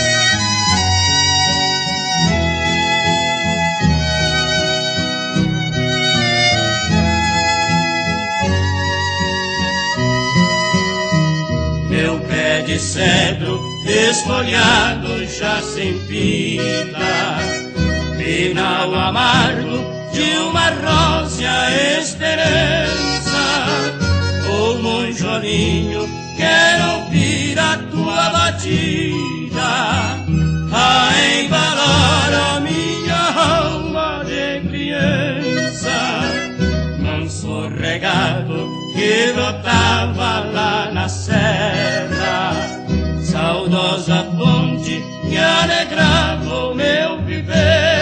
G: Meu pé de cedro desfolhado já se empina, final amargo de uma rósea esperança. Ô monjolinho, quero ouvir a tua batida a embalar a minha alma de criança. Manso regado que brotava lá na serra, saudosa fonte que alegrava o meu viver.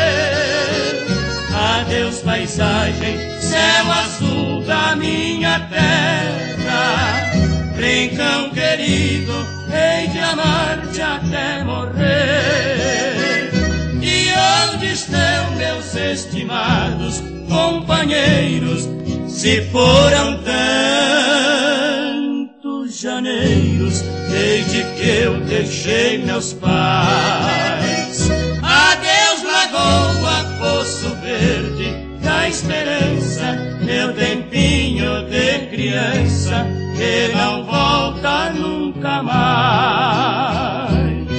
G: Adeus, paisagem, céu azul da minha terra, rincão querido, hei de amar-te até morrer. E onde estão meus estimados companheiros, se foram tantos janeiros desde que eu deixei meus pais? Adeus, lagoa, poço verde da esperança, meu tempinho de criança que não volta nunca mais.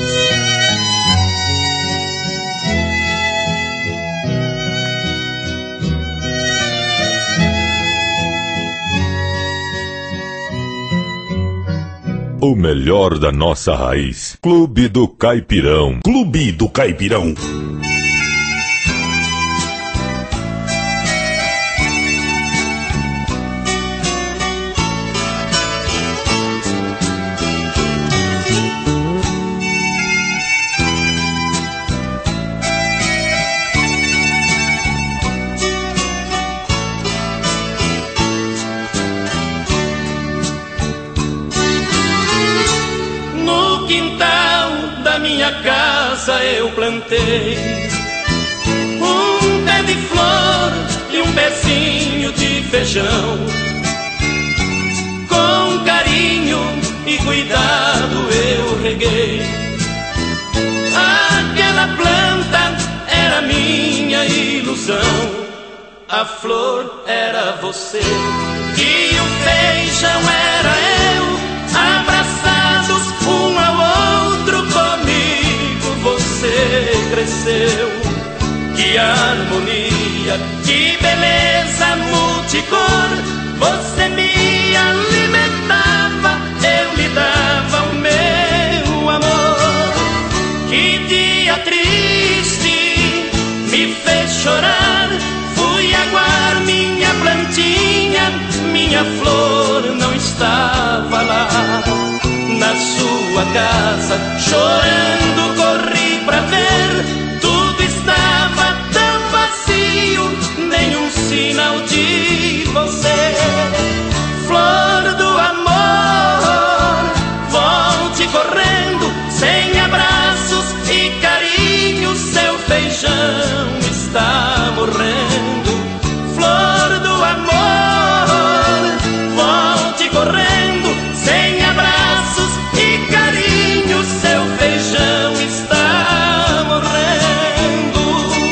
H: O melhor da nossa raiz. Clube do Caipirão.
A: Clube do Caipirão.
G: Eu plantei um pé de flor e um pezinho de feijão. Com carinho e cuidado eu reguei. Aquela planta era minha ilusão. A flor era você e o feijão era eu, abraçados um ao outro comigo. Você cresceu, que harmonia, que beleza multicor. Você me alimentava, eu lhe dava o meu amor. Que dia triste me fez chorar, fui aguar minha plantinha, minha flor não estava lá. Na sua casa, chorando, corri pra ver, tudo estava tão vazio, nenhum sinal de você. Flor do amor, volte correndo, sem abraços e carinho, seu feijão está morrendo. Flor do amor, volte correndo, sem abraços e carinho, seu feijão está morrendo.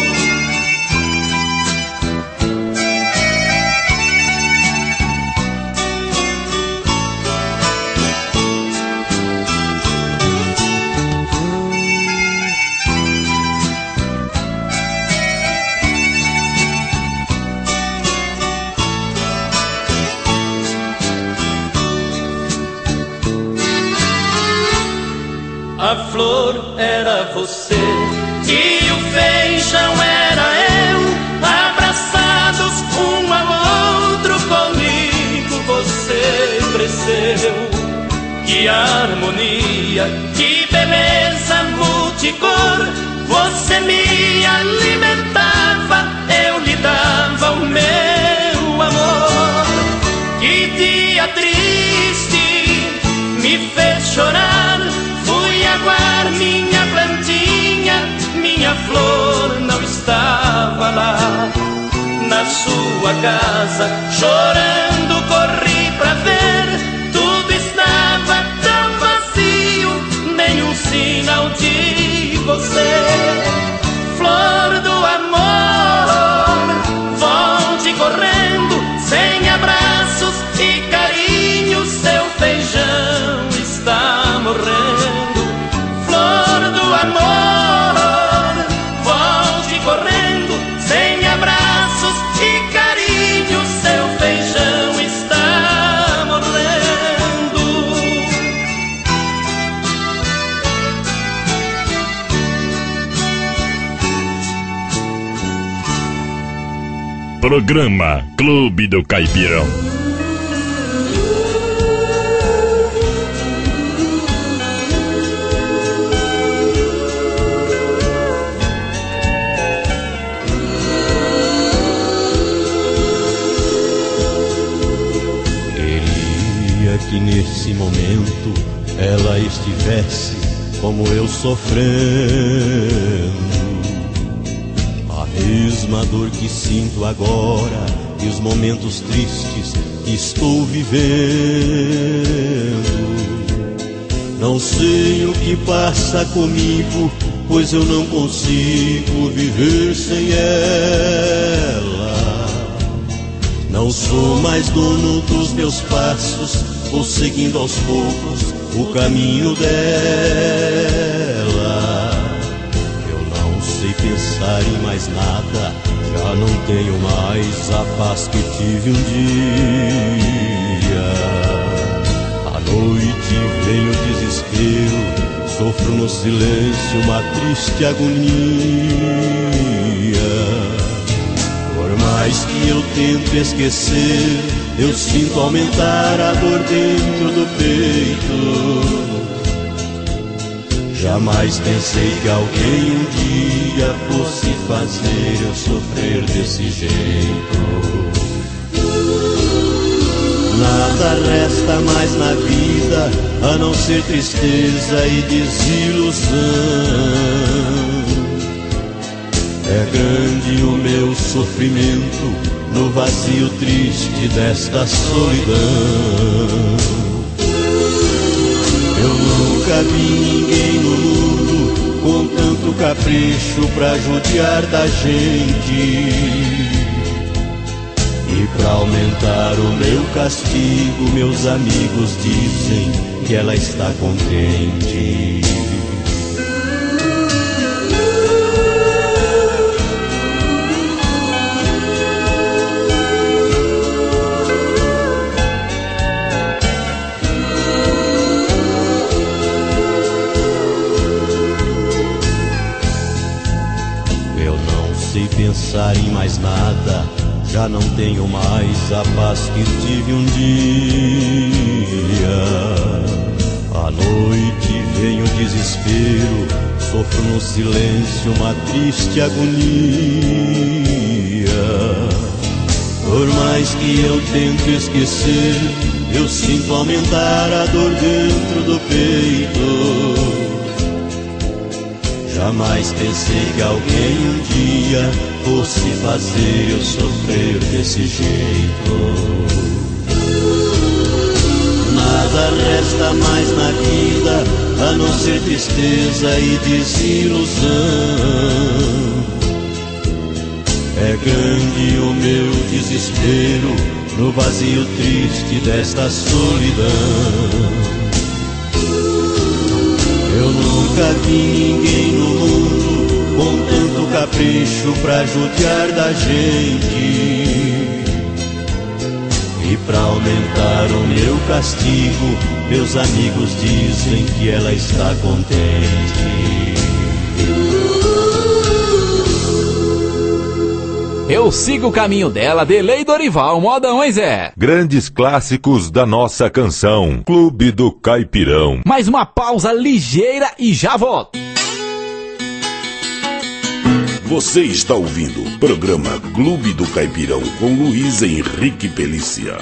G: A flor era você e o feijão era eu, abraçados um ao outro comigo. Você cresceu, que harmonia, que beleza multicor. Você me alimentava, eu lhe dava o meu amor. Que dia triste me fez chorar, flor não estava lá. Na sua casa, chorando, corri pra ver. Tudo estava tão vazio, nenhum sinal de você. Flor do amor, volte correndo, sem abraços e carinho, seu feijão está morrendo. Flor do amor, volte correndo, sem abraços e carinho, seu feijão está morrendo.
H: Programa Clube do Caipirão.
B: Queria que nesse momento ela estivesse como eu sofrendo. A mesma dor que sinto agora e os momentos tristes que estou vivendo. Não sei o que passa comigo, pois eu não consigo viver sem ela. Não sou mais dono dos meus passos, vou seguindo aos poucos o caminho dela. Sei pensar em mais nada, já não tenho mais a paz que tive um dia. À noite vem o desespero, sofro no silêncio uma triste agonia. Por mais que eu tento esquecer, eu sinto aumentar a dor dentro do peito. Jamais pensei que alguém um dia fosse fazer eu sofrer desse jeito. Nada resta mais na vida a não ser tristeza e desilusão. É grande o meu sofrimento no vazio triste desta solidão. Eu nunca vi ninguém no mundo com tanto capricho pra judiar da gente. E pra aumentar o meu castigo, meus amigos dizem que ela está contente. Pensar em mais nada, já não tenho mais a paz que tive um dia. À noite vem o desespero, sofro no silêncio uma triste agonia. Por mais que eu tento esquecer, eu sinto aumentar a dor dentro do peito. Jamais pensei que alguém um dia fosse fazer eu sofrer desse jeito. Nada resta mais na vida a não ser tristeza e desilusão. É grande o meu desespero no vazio triste desta solidão. Eu nunca vi ninguém no mundo com tanto capricho pra judiar da gente. E pra aumentar o meu castigo, meus amigos dizem que ela está contente.
C: Eu sigo o caminho dela, Delei Dorival, modão, hein, Zé?
H: Grandes clássicos da nossa canção, Clube do Caipirão.
C: Mais uma pausa ligeira e já volto.
A: Você está ouvindo o programa Clube do Caipirão com Luiz Henrique Pelícia.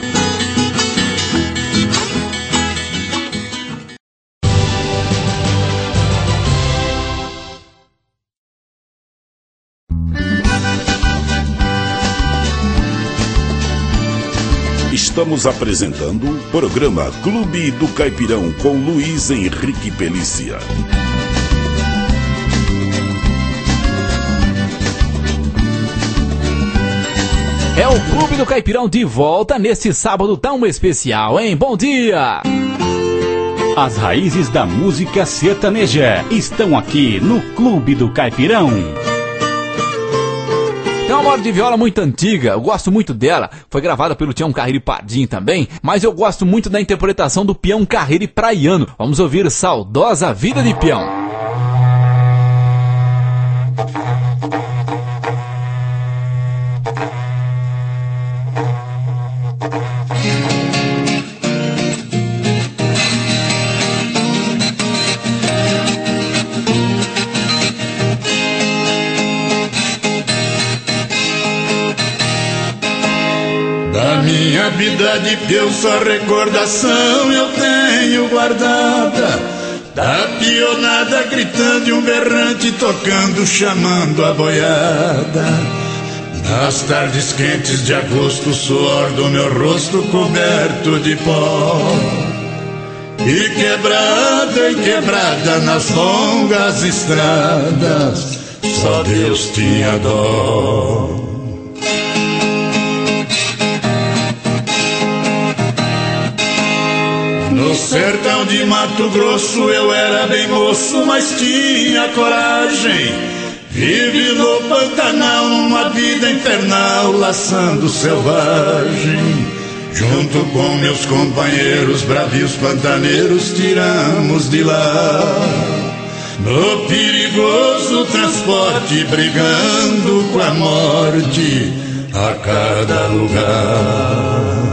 A: Estamos apresentando o programa Clube do Caipirão com Luiz Henrique Pelícia.
C: É o Clube do Caipirão de volta nesse sábado tão especial, hein? Bom dia!
E: As raízes da música sertaneja estão aqui no Clube do Caipirão.
C: Tem uma moda de viola muito antiga, eu gosto muito dela. Foi gravada pelo Tião Carreiro Padim também, mas eu gosto muito da interpretação do peão carreiro praiano. Vamos ouvir Saudosa Vida de Peão.
B: Minha vida de peão, só recordação eu tenho guardada, da pionada gritando e um berrante tocando, chamando a boiada. Nas tardes quentes de agosto, o suor do meu rosto coberto de pó, e quebrada e quebrada nas longas estradas, só Deus tinha dó. No sertão de Mato Grosso eu era bem moço, mas tinha coragem. Vive no Pantanal numa vida infernal, laçando selvagem. Junto com meus companheiros bravios pantaneiros, tiramos de lá, no perigoso transporte, brigando com a morte a cada lugar.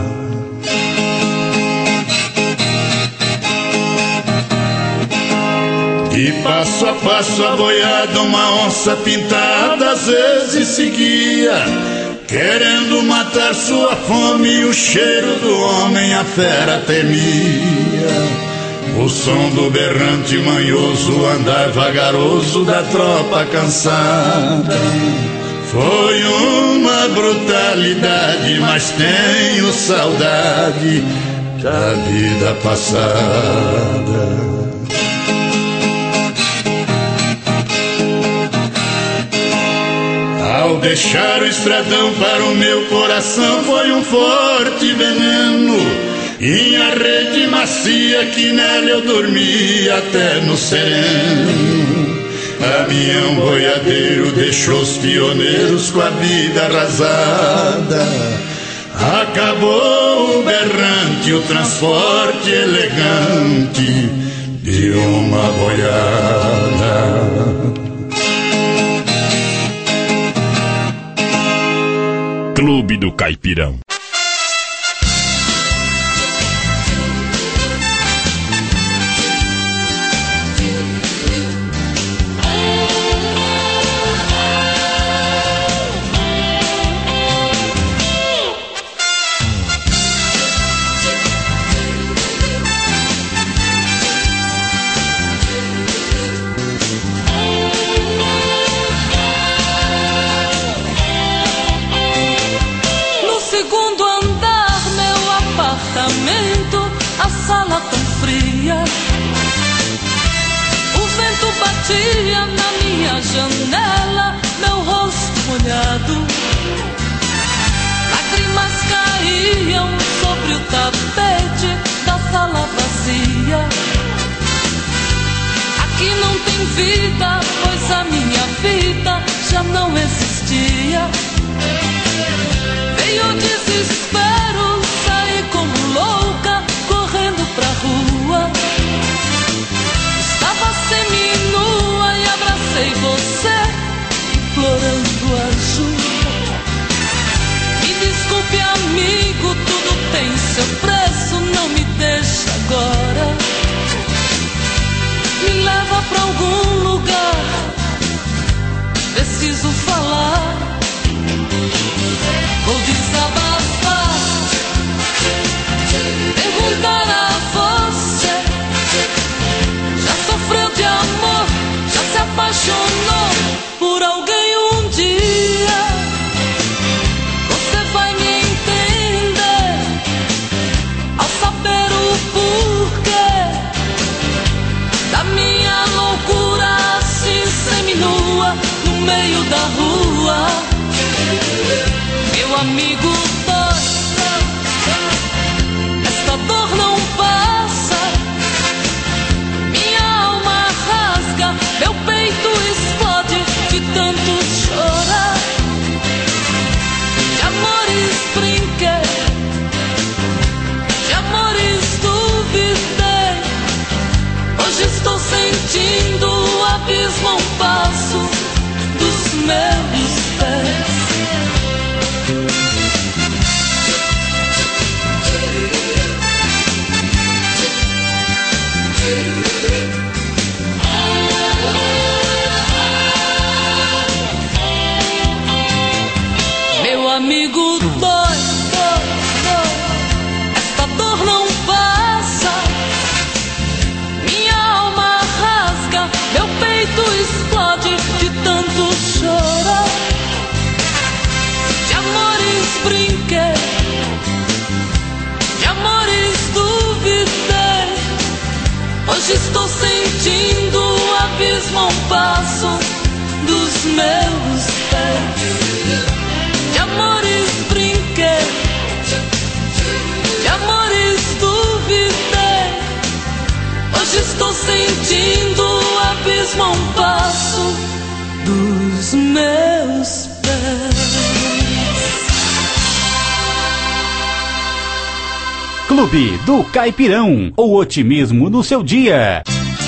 B: E passo a passo a boiada, uma onça pintada às vezes seguia, querendo matar sua fome, e o cheiro do homem a fera temia. O som do berrante manhoso, andar vagaroso da tropa cansada, foi uma brutalidade, mas tenho saudade da vida passada. Ao deixar o estradão, para o meu coração foi um forte veneno, e a rede macia que nela eu dormi até no sereno. Caminhão boiadeiro deixou os pioneiros com a vida arrasada, acabou o berrante, o transporte elegante de uma boiada.
H: Clube do Caipirão.
U: A sala tão fria, o vento batia na minha janela, meu rosto molhado, lágrimas caíam sobre o tapete da sala vazia. Aqui não tem vida, pois a minha vida já não existia. Veio o desespero, saí como louca, correndo pra rua. Estava seminua e abracei você, implorando ajuda. Me desculpe, amigo, tudo tem seu preço, não me deixa agora. Me leva pra algum lugar, preciso falar. Vou desabafar, perguntar a você: já sofreu de amor? Já se apaixonou por alguém um dia? Você vai me entender. meio da rua. Meu amigo dói, esta dor não passa. Minha alma rasga, meu peito explode de tanto chorar. De amores brinquei, de amores duvidei. Hoje estou sentindo o abismo a um passo dos meus pés. Meu amigo dói, dói, dói, esta dor não passa. Minha alma rasga, meu peito explode de tanto chorar. De amores brinquei, de amores duvidei. Hoje estou sentindo o abismo a um passo dos meus pés. De amores brinquei, de amores duvidei. Hoje estou sentindo o abismo a um passo dos meus pés.
E: Clube do Caipirão, o otimismo no seu dia.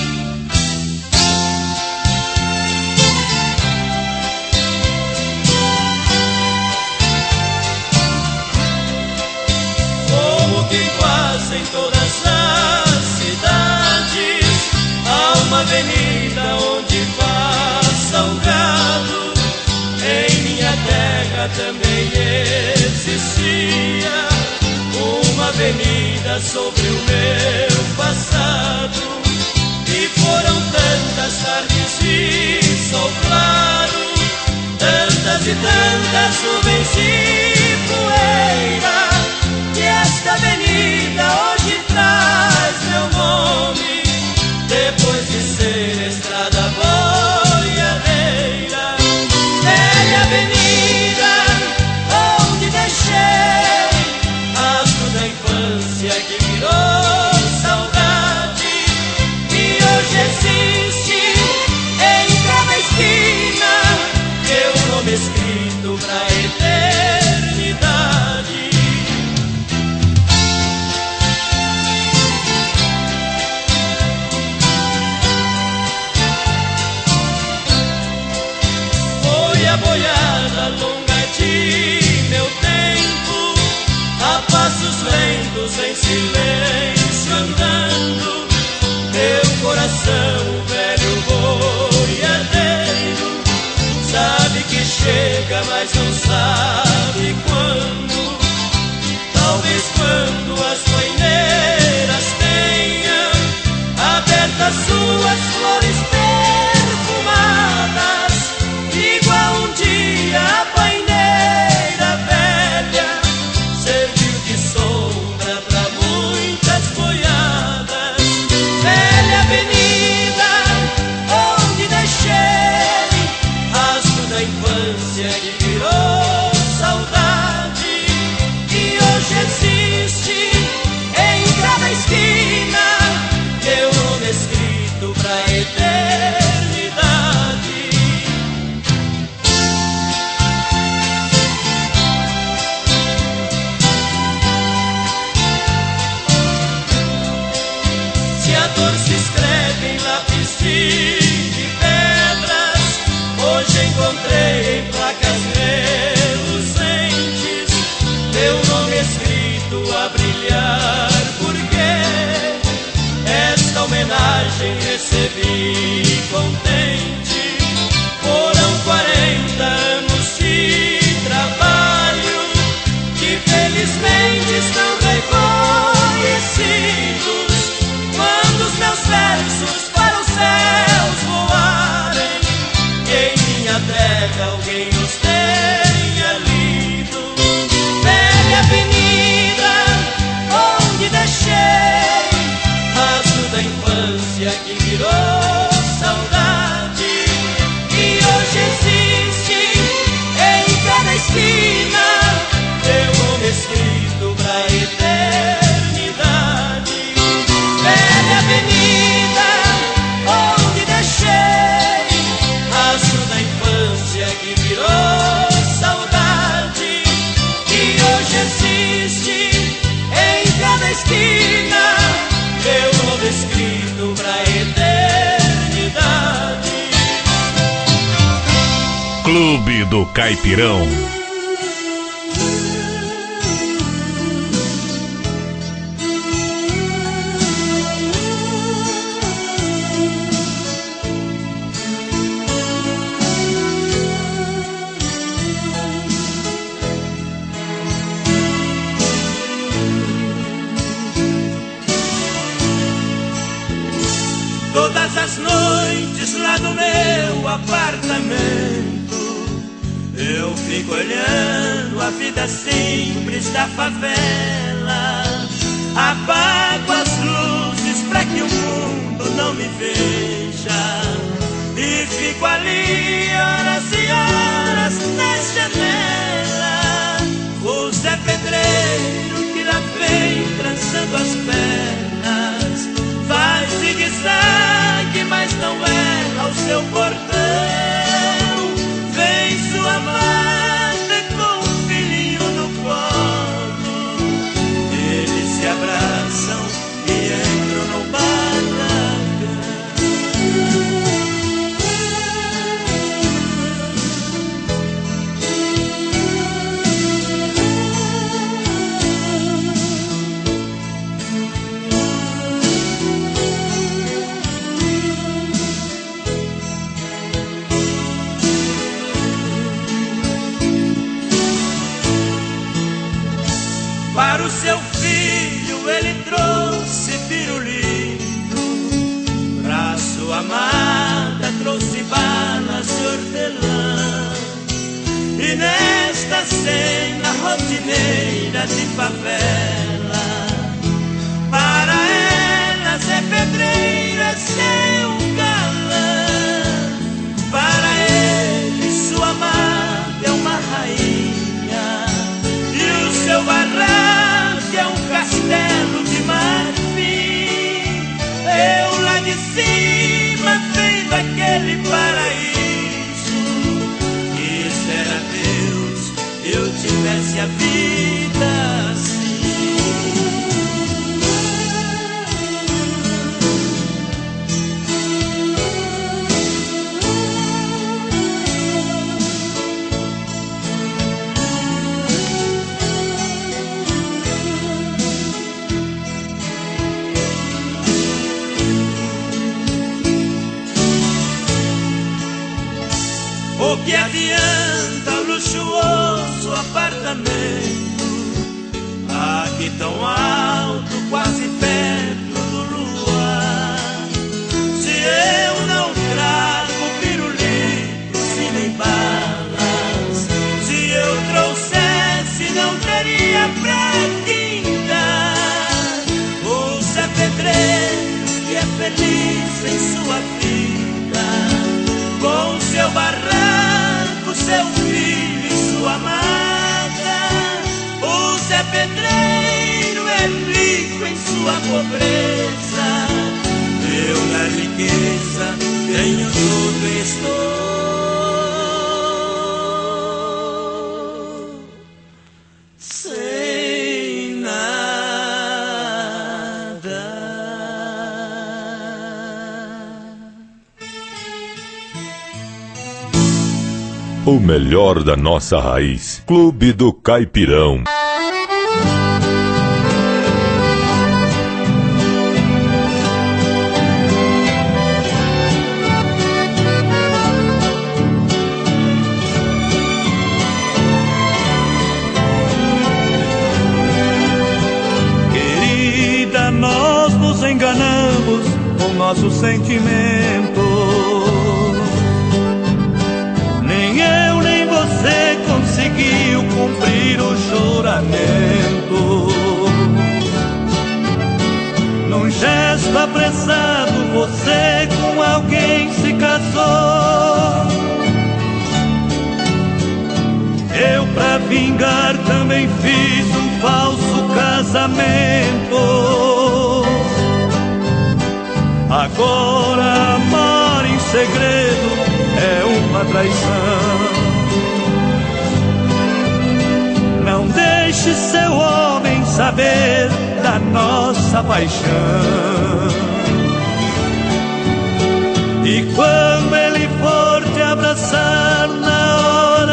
G: Como que quase em todas as cidades há uma avenida onde passa o gado. Em minha terra também existia uma avenida sobre o meu passado. E foram tantas tardes de sol claro, tantas e tantas nuvens de poeira, que esta avenida hoje traz meu nome, depois de ser estrada boiadeira. Velha avenida onde deixei rastro da infância que virou saudade, e hoje existe em cada esquina meu nome escrito pra eternidade. Foi a boiada longa de meu tempo, a passos lentos em silêncio andando. Meu coração, velho boiadeiro, sabe que chega, mas não sabe quando. Talvez quando as poineiras tenham aberto as suas flores perfumadas, igual um dia a paineira velha serviu de sombra pra muitas boiadas. Velha avenida onde deixei rastro da infância que virou saudade, e hoje existe em cada esquina meu nome escrito pra eternidade. Se a dor se escreve em lápis de pedras, hoje encontrei em placas reluzentes meu nome escrito a brilhar, porque esta homenagem recebi contente. Foram quarenta anos de trabalho que felizmente estão reconhecidos, quando os meus versos para os céus voarem, em minha terra alguém os tenha lido. Velha avenida onde deixei rastro da infância que virou saudade, e hoje existe
L: Clube do Caipirão.
G: Todas as noites lá no meu apartamento eu fico olhando a vida simples da favela. Apago as luzes pra que o mundo não me veja e fico ali horas e horas na janela. O Zé Pedreiro que lá vem trançando as pernas faz zigue-zague, mas não erra o seu portão. Vem sua amada com um filhinho no colo, eles se abraçam e entram no barracão. Para o seu filho ele trouxe pirulito, pra sua amada trouxe balas de hortelã. E nesta cena rotineira de favela, para ela Zé Pedreiro é seu galã. Para ele sua amada é uma rainha e o seu barranco é um castelo de marfim. Eu lá de cima vendo aquele paraíso, quisera Deus eu tivesse a vida assim. O que adianta o luxuoso apartamento aqui tão alto, quase perto do luar, se eu não trago pirulitos e nem balas? Se eu trouxesse não teria pra quem dar. O Zé Pedreiro que é feliz em sua vida, com seu barranco, seu filho e sua amada. O Zé Pedreiro é rico em sua pobreza, eu na riqueza tenho tudo e estou sem nada.
H: O melhor da nossa raiz. Clube do Caipirão.
B: Querida, nós nos enganamos com nosso sentimento. Nem eu nem você conseguiu cumprir o juramento. Num gesto apressado você com alguém se casou. Eu pra vingar também fiz um falso casamento. Agora amar em segredo é uma traição. Não deixe seu homem saber da nossa paixão. E quando ele for te abraçar na hora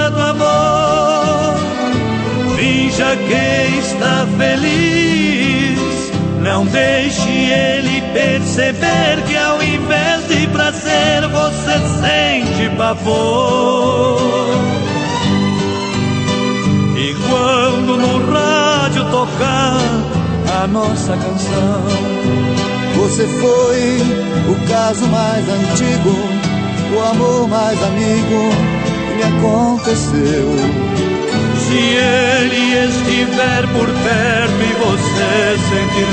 B: que está feliz. Não deixe ele perceber que ao invés de prazer você sente pavor. E quando no rádio tocar a nossa canção,
L: você foi o caso mais antigo, o amor mais amigo que me aconteceu.
B: Se ele estiver por perto e você sentir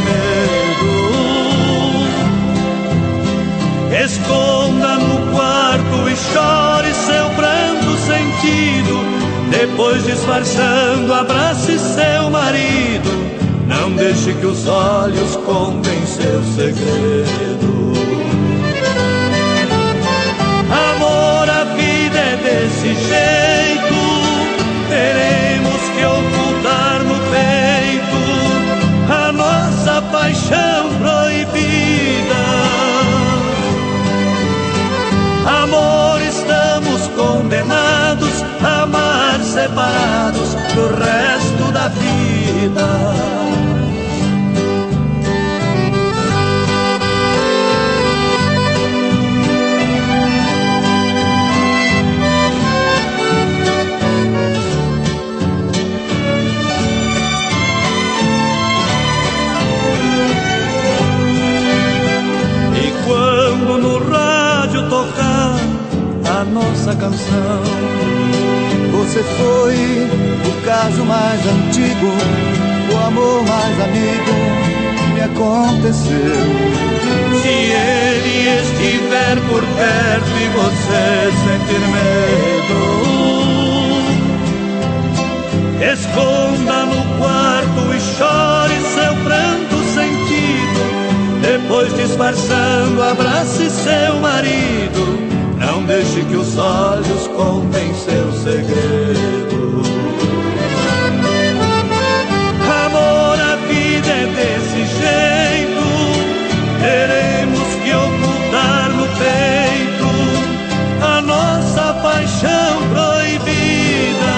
B: medo, esconda no quarto e chore seu pranto sentido. Depois, disfarçando, abrace seu marido. Não deixe que os olhos contem seu segredo. Amor, a vida é desse jeito. Teremos que ocultar no peito a nossa paixão proibida. Amor, estamos condenados a amar separados pro resto da vida. A nossa canção,
L: você foi o caso mais antigo, o amor mais amigo que me aconteceu.
B: Se ele estiver por perto e você sentir medo, esconda no quarto e chore seu pranto sentido. Depois, disfarçando, abrace seu marido. Não deixe que os olhos contem seu segredo. Amor, a vida é desse jeito. Teremos que ocultar no peito a nossa paixão proibida.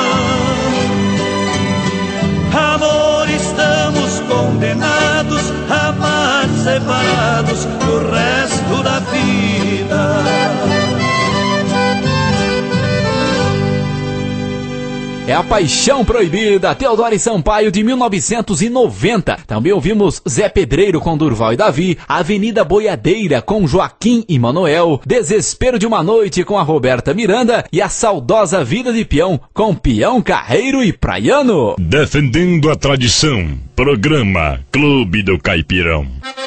B: Amor, estamos condenados a amar separados do resto da vida.
C: É a Paixão Proibida, Teodoro e Sampaio, de mil novecentos e noventa. Também ouvimos Zé Pedreiro com Durval e Davi, Avenida Boiadeira com Joaquim e Manuel, Desespero de uma Noite com a Roberta Miranda e A Saudosa Vida de Peão com Peão, Carreiro e Praiano.
H: Defendendo a tradição, programa Clube do Caipirão.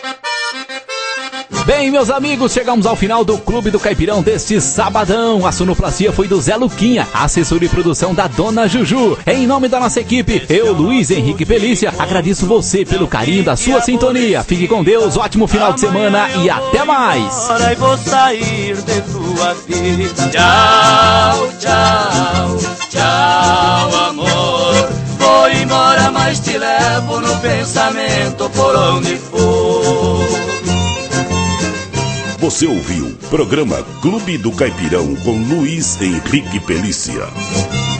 C: Bem, meus amigos, chegamos ao final do Clube do Caipirão deste sabadão. A sonoplastia foi do Zé Luquinha, a assessoria e produção da Dona Juju. Em nome da nossa equipe, eu, Luiz Henrique Pelícia, agradeço você pelo carinho da sua sintonia. Fique com Deus, ótimo final de semana e até mais.
B: E vou sair de tua vida. Tchau, tchau, tchau, amor. Vou embora, mas te levo no pensamento por onde for.
A: Você ouviu programa Clube do Caipirão com Luiz Henrique Pelícia.